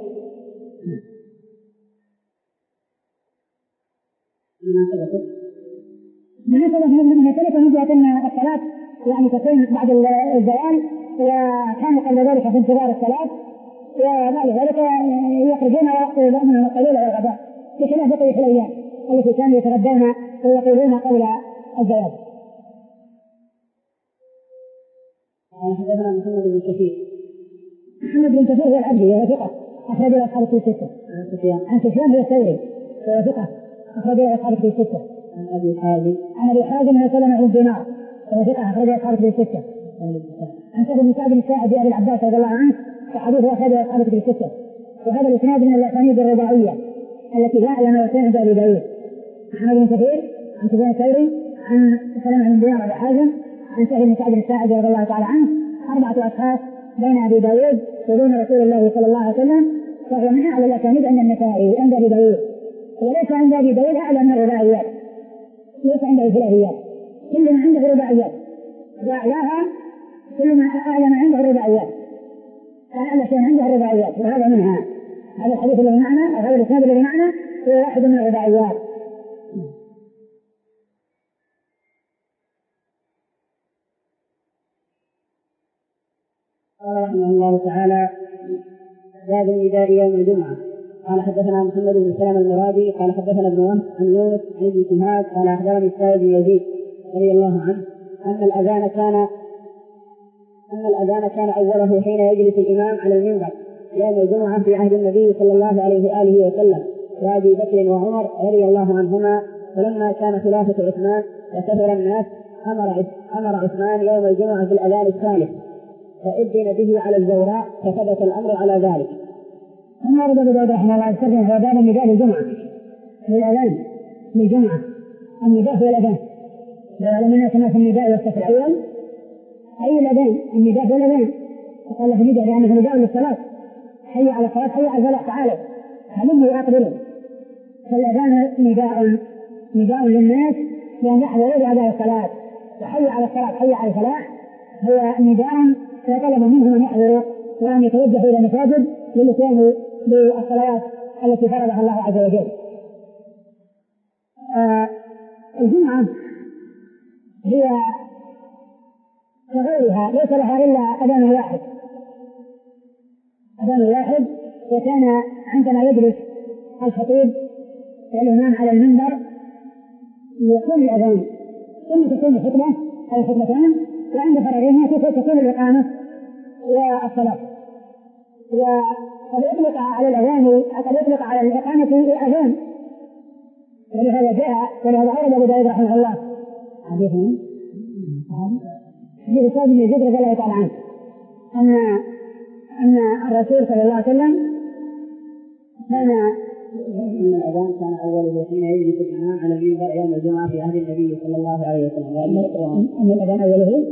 مناسبة من ثلاثة من جهة أن الصلاة يعني تكون بعد الزوال، وكان قبل ذلك في انتظار الصلاة، وبعد ذلك يخرجون ويأخذون من القيلولة والغداء بخلاف بقية الأيام التي كانوا يتغدون ويقيلون قبل الزواج. حدثنا محمد بن كثير محمد بن كثير هو العبدي وهو ثقة أخرج له أصحاب الكتب الستة. عن سفيان هو الثوري وهو ثقة أخرج له أصحاب الكتب الستة. عن أبي حازم عن أبي حازم هو سلمة بن دينار وهو ثقة أخرج له أصحاب الكتب الستة. عن سعد بن سعد الساعدي أبي العباس رضي الله عنه وحديثه أخرج له أصحاب الكتب الستة. وهذا الإسناد من الأسانيد الرباعية التي لا لنا وسائل عند أبي داود. محمد بن كثير عن سفيان الثوري عن سلمة بن دينار أبي حازم عن سعد بن سعد الساعدي رضي الله تعالى عنه، أربعة أشخاص بين أبي داود وبين رسول الله صلى الله عليه وسلم، وهو من أعلى الأسانيد عند النسائي عند أبي داود، وليس عند أبي داود أعلى من الرباعيات، ليس عنده الثلاثيات، كل ما عنده رباعيات وأعلاها كل ما أعلى ما عنده الرباعيات، أعلى شيء عنده الرباعيات، وهذا منها. هذا الحديث الذي معنا أو هذا الإسناد الذي معنا هو واحد من الرباعيات. قال رحمه الله تعالى باب النداء يوم الجمعة. قال حدثنا محمد بن سلمة المرادي قال حدثنا ابن وهب عن يونس عن ابن شهاب قال أخبرني السائب بن يزيد رضي الله عنه أن الأذان كان أن الأذان كان أوله حين يجلس الإمام على المنبر يوم الجمعة في عهد النبي صلى الله عليه وآله وسلم وأبي بكر وعمر رضي الله عنهما. فلما كان خلافة عثمان وكثر الناس أمر أمر عثمان يوم الجمعة بالأذان الثالث فأذن به على الزوراء فثبت الأمر على ذلك. ثم ورد أبو داود رحمه الله يستخدم في باب النداء للجمعة للأذان للجمعة النداء هو الأذان، ومن يسمى في النداء والصف الأول أي الأذان النداء هو الأذان، وقال في النداء لأنه نداء للصلاة حي على الصلاة حي على الفلاح تعالوا هلموا أقبلوا، فالأذان نداء نداء للناس لأن يحضروا لأداء الصلاة، وحي على الصلاة حي على الفلاح هو نداء فطلب منهم أن يحضروا وأن يتوجهوا إلى المساجد للقيام بالصلوات التي فرضها الله عز وجل. آه الجمعة هي كغيرها ليس لها إلا أذان واحد، أذان واحد، وكان عندما يجلس الخطيب والإمام على المنبر يقول الأذان ثم تكون الخطبة أو الخطبتان، وعند فرغهما تكون الإقامة والصلاة. وقد يطلق على الأذان قد يطلق على الإقامة الأذان، ولهذا جاء ولهذا أورد أبو داود رحمه الله حديث حديث سعد بن يزيد رضي الله تعالى عنه أن أن الرسول صلى الله عليه وسلم كان إن الأذان كان أوله حين يجلس الإمام على المنبر يوم الجمعة في عهد النبي صلى الله عليه وسلم. أن الأذان أوله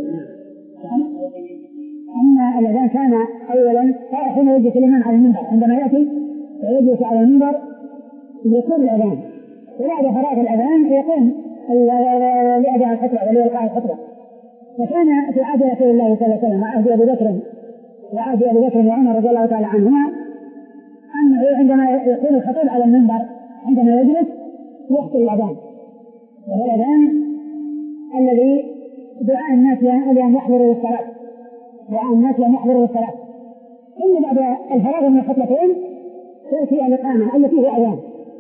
أن الأذان كان أولا حين يجلس الإمام على المنبر، عندما يأتي ويجلس على المنبر يقول الأذان، وبعد فراغ الأذان يقوم لأداء الخطبة ولإلقاء الخطبة. وكان في عهد رسول الله صلى الله عليه وسلم وعهد أبي بكر وعهد أبي بكر وعمر رضي الله تعالى عنهما أنه عندما يكون الخطيب على المنبر عندما يجلس يحكي الأذان، وهو الأذان الذي دعاء الناس لأن يحضروا الصلاة، دعاء الناس لأن يحضروا الصلاة. ثم بعد الفراغ من الخطبتين تأتي الإقامة التي هي أذان.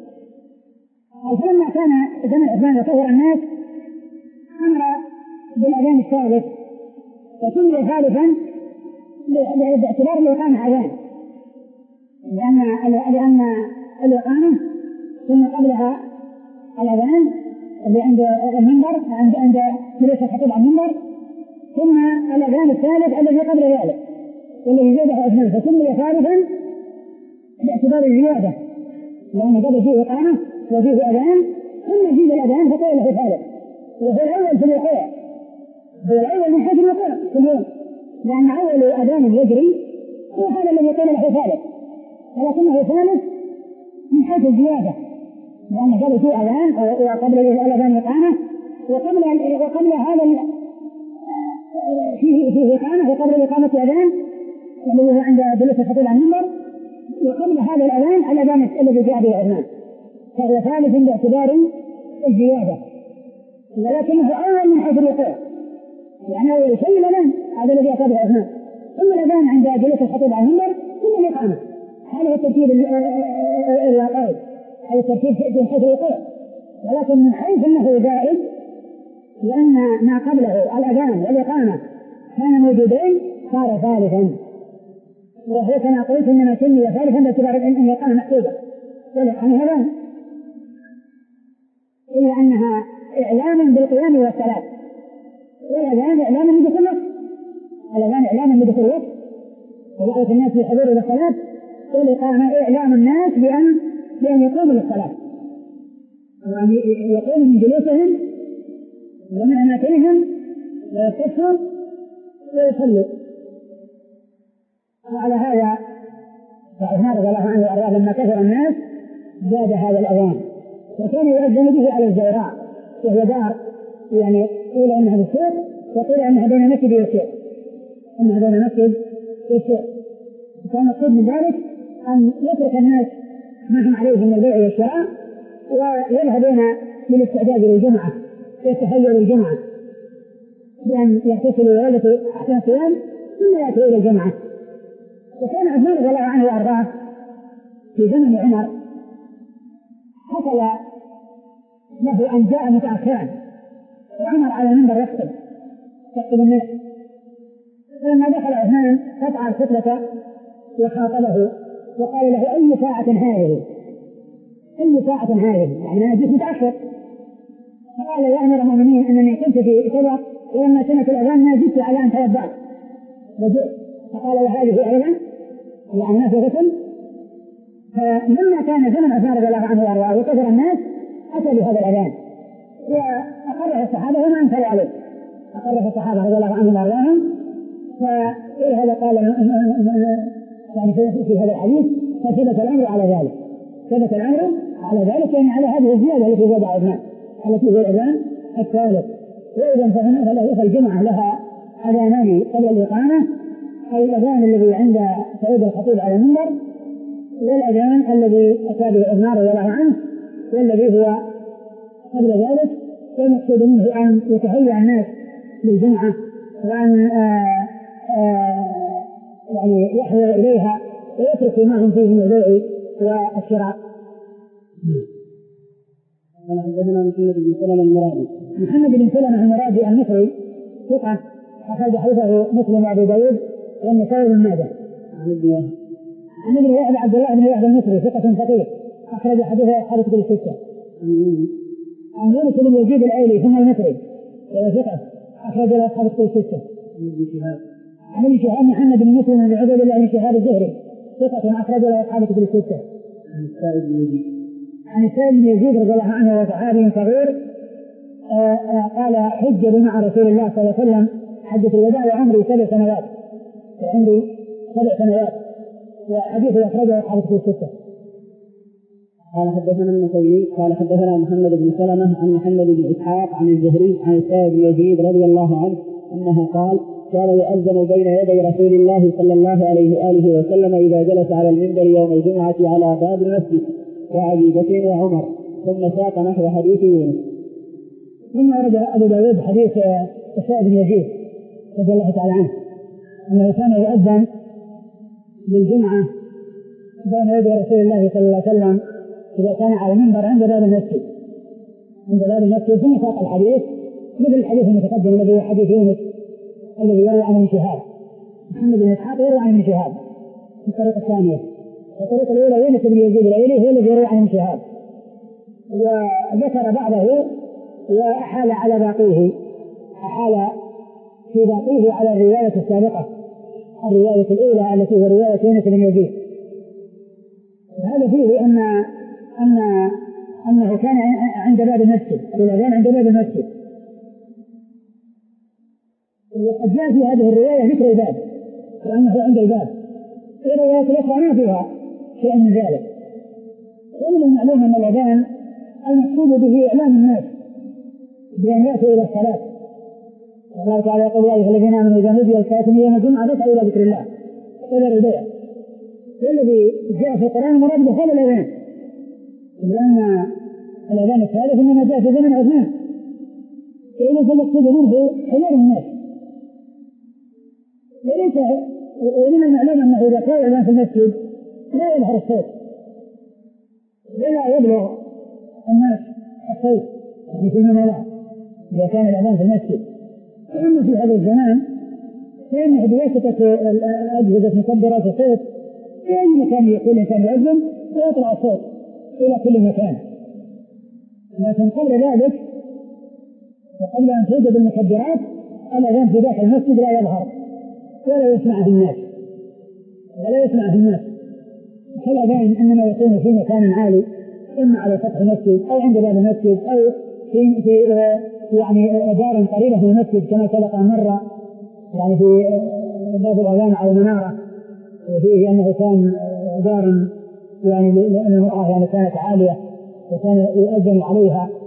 فلما كان زمن عثمان وكثر الناس أمر بالأذان الثالث، وسمي ثالثا باعتبار الإقامة أذان، لأن لأن الإقامة ثم قبلها الأذان اللي عند المنبر عند عند جلوس الخطيب على المنبر، ثم الأذان الثالث الذي قبل ذلك والذي زاده عثمان، فسمي ثالثا باعتبار الزيادة، لأن قبل فيه إقامة وفيه أذان ثم زيد الأذان فقيل له ثالث، وهو الأول في الوقوع، هو الأول من حيث الوقوع في اليوم، لأن أول أذان يجري هو هذا الذي قيل له ثالث، ولكنه ثالث من حيث الزيادة، لأن قبل فيه أذان وقبل الأذان إقامة، وقبل وقبل هذا فيه فيه إقامة وقبل الإقامة أذان الذي هو عند جلوس الخطيب على المنبر، وقبل هذا الأذان الأذان الذي جاء به عثمان، فهو ثالث باعتبار الزيادة، ولكنه أول من حيث الوقوع، يعني أول شيء الأذان هذا الذي أتى به عثمان، ثم الأذان عند جلوس الخطيب على المنبر ثم الإقامة. هذا هو الترتيب الواقعي، هذا الترتيب من حيث الوقوع، ولكن من حيث أنه زائد، لأن ما قبله الأذان والإقامة كان موجودين صار ثالثا، وهو كما قلت إنما سمي ثالثا باعتبار أن الإقامة محسوبة والإقامة أذان، إلا أنها إعلام بالقيام والصلاة، والأذان إعلام بدخول الوقت، الأذان إعلام بدخول الوقت ودعوة الناس بالحضور إلى الصلاة، والإقامة إعلام الناس بأن بأن يقوموا للصلاة، وأن يقوموا من جلوسهم ومن أماكنهم ويصفوا ويصلوا. وعلى هذا فعثمان رضي الله عنه وأرضاه لما كثر الناس زاد هذا الأذان، وكان يؤذن به على الزوراء، وهو دار يعني قيل أنها بالسوق وقيل أنها بين مسجد والسوق، أنها بين مسجد والسوق. وكان القصد من ذلك أن يترك الناس ما هم عليه من البيع والشراء ويذهبون للاستعداد للجمعة والتهيؤ للجمعة، بأن يغتسلوا ويلبسوا أحسن الثياب ثم يأتوا إلى الجمعة. وكان عثمان رضي الله عنه وأرضاه في زمن عمر حصل له أن جاء متأخرا، وعمر على المنبر يخطب يخطب الناس، فلما دخل عثمان قطع الخطبة وخاطبه وقال له أي ساعة هذه؟ أي ساعة هذه؟ يعني أنا جئت متأخر. فقال يا أمير المؤمنين أنني كنت في كذا ولما سمعت الأذان ما زدت على أن توضأت وجئت. فقال وهذه أيضا يعني ما في غسل. فلما كان زمن عثمان رضي الله عنه وأرضاه وكثر الناس أتى بهذا الأذان وأقره الصحابة وما أنكروا عليه، أقره الصحابة رضي الله عنهم وأرضاهم. فهذا قال يعني في هذا الحديث فثبت الأمر على ذلك، ثبت الأمر على ذلك يعني على هذه الزيادة التي زاد عثمان التي هي الأذان الثالث. وإذا فالجمعة لها أذانان قبل الإقامة أي الأذان الذي عند سعيد الخطيب على المنبر، والأذان الذي أتى به ابن رضي الله عنه والذي هو قبل ذلك. والمقصود منه أن يتهيأ الناس للجمعة وأن آآ آآ يعني يحضر إليها ويترك ما هم فيه من البيع والشراء. قال حدثنا محمد بن سلمة المرادي. محمد بن سلمة المرادي المصري ثقة أخرج حديثه مسلم وأبو داود والنسائي بن ماجه. عن ابن وهب. عن ابن وهب عبد الله بن وهب المصري ثقة فقيه أخرج حديثه أصحاب كتب الستة. عن يونس بن يزيد الأيلي ثم المصري ثقة أخرج له أصحاب كتب الستة. عن ابن شهاب محمد بن مسلم بن عبيد الله بن شهاب الزهري ثقة أخرج له أصحاب كتب الستة. عن السائب بن يزيد. عن السائب بن يزيد رضي الله عنه وهو صحابي صغير قال حج مع رسول الله صلى الله عليه وسلم حجة الوداع وعمري سبع سنوات وعمري سبع سنوات وحديثه أخرجه أصحاب كتب الستة. قال حدثنا النسائي قال حدثنا محمد بن سلمة عن محمد بن إسحاق عن الزهري عن السائب بن يزيد رضي الله عنه أنه قال كان يؤذن بين يدي رسول الله صلى الله عليه وآله وسلم إذا جلس على المنبر يوم الجمعة على باب المسجد وأبي بكر وعمر، ثم ساق نحو حديث يونس. ثم ورد أبو داود حديث السائب بن يزيد رضي الله تعالى عنه أنه كان يؤذن للجمعة بين يدي رسول الله صلى الله عليه وسلم إذا كان على المنبر عند باب المسجد عند باب المسجد. ثم ساق الحديث مثل الحديث المتقدم الذي هو حديث يونس الذي يروي عن ابن شهاب. محمد بن إسحاق يروي عن ابن شهاب في الطريقة الثانية، والطريقة الأولى يونس بن يزيد الأيلي هو الذي يروي عن ابن شهاب، وذكر بعضه وأحال على باقيه أحال في باقيه على الرواية السابقة الرواية الأولى التي هي رواية يونس بن يزيد. وهذا فيه أن أن أنه كان عند باب المسجد الأذان عند باب المسجد، وقد جاء في هذه الرواية ذكر الباب وأنه عند الباب. الروايات الأخرى ما فيها شيء من ذلك. ومن المعلوم أن الأذان المقصود به إعلام الناس بأن يأتوا إلى الصلاة. الله تعالى يقول يا أيها الذين آمنوا إذا نودي للصلاة من يوم الجمعة فاسعوا إلى ذكر الله إلى البيع. والذي جاء في القرآن مراد بهذا الأذان، لأن الأذان الثالث إنما جاء في زمن عثمان، فإذا فالمقصود منه حضور الناس. وليس ومن المعلوم أنه إذا كان الأذان في المسجد لا يظهر الصوت ولا يبلغ الناس الصوت في المنام إذا كان الأذان في المسجد. فأما في هذا الزمان فإنه بواسطة أجهزة مكبرات الصوت في أي مكان يكون الإنسان يؤذن ويطلع الصوت إلى كل مكان. لكن قبل ذلك وقبل أن توجد المكبرات الأذان في داخل المسجد لا يظهر ولا يسمعه الناس ولا يسمعه الناس. فالأذان إنما يكون في مكان عالي، إما على سطح المسجد أو عند باب المسجد أو في, في يعني دار قريبة من المسجد كما سبق مرة يعني في باب الأذان على المنارة وفيه أنه كان دار يعني لأن المرأة يعني كانت عالية وكان يؤذن عليها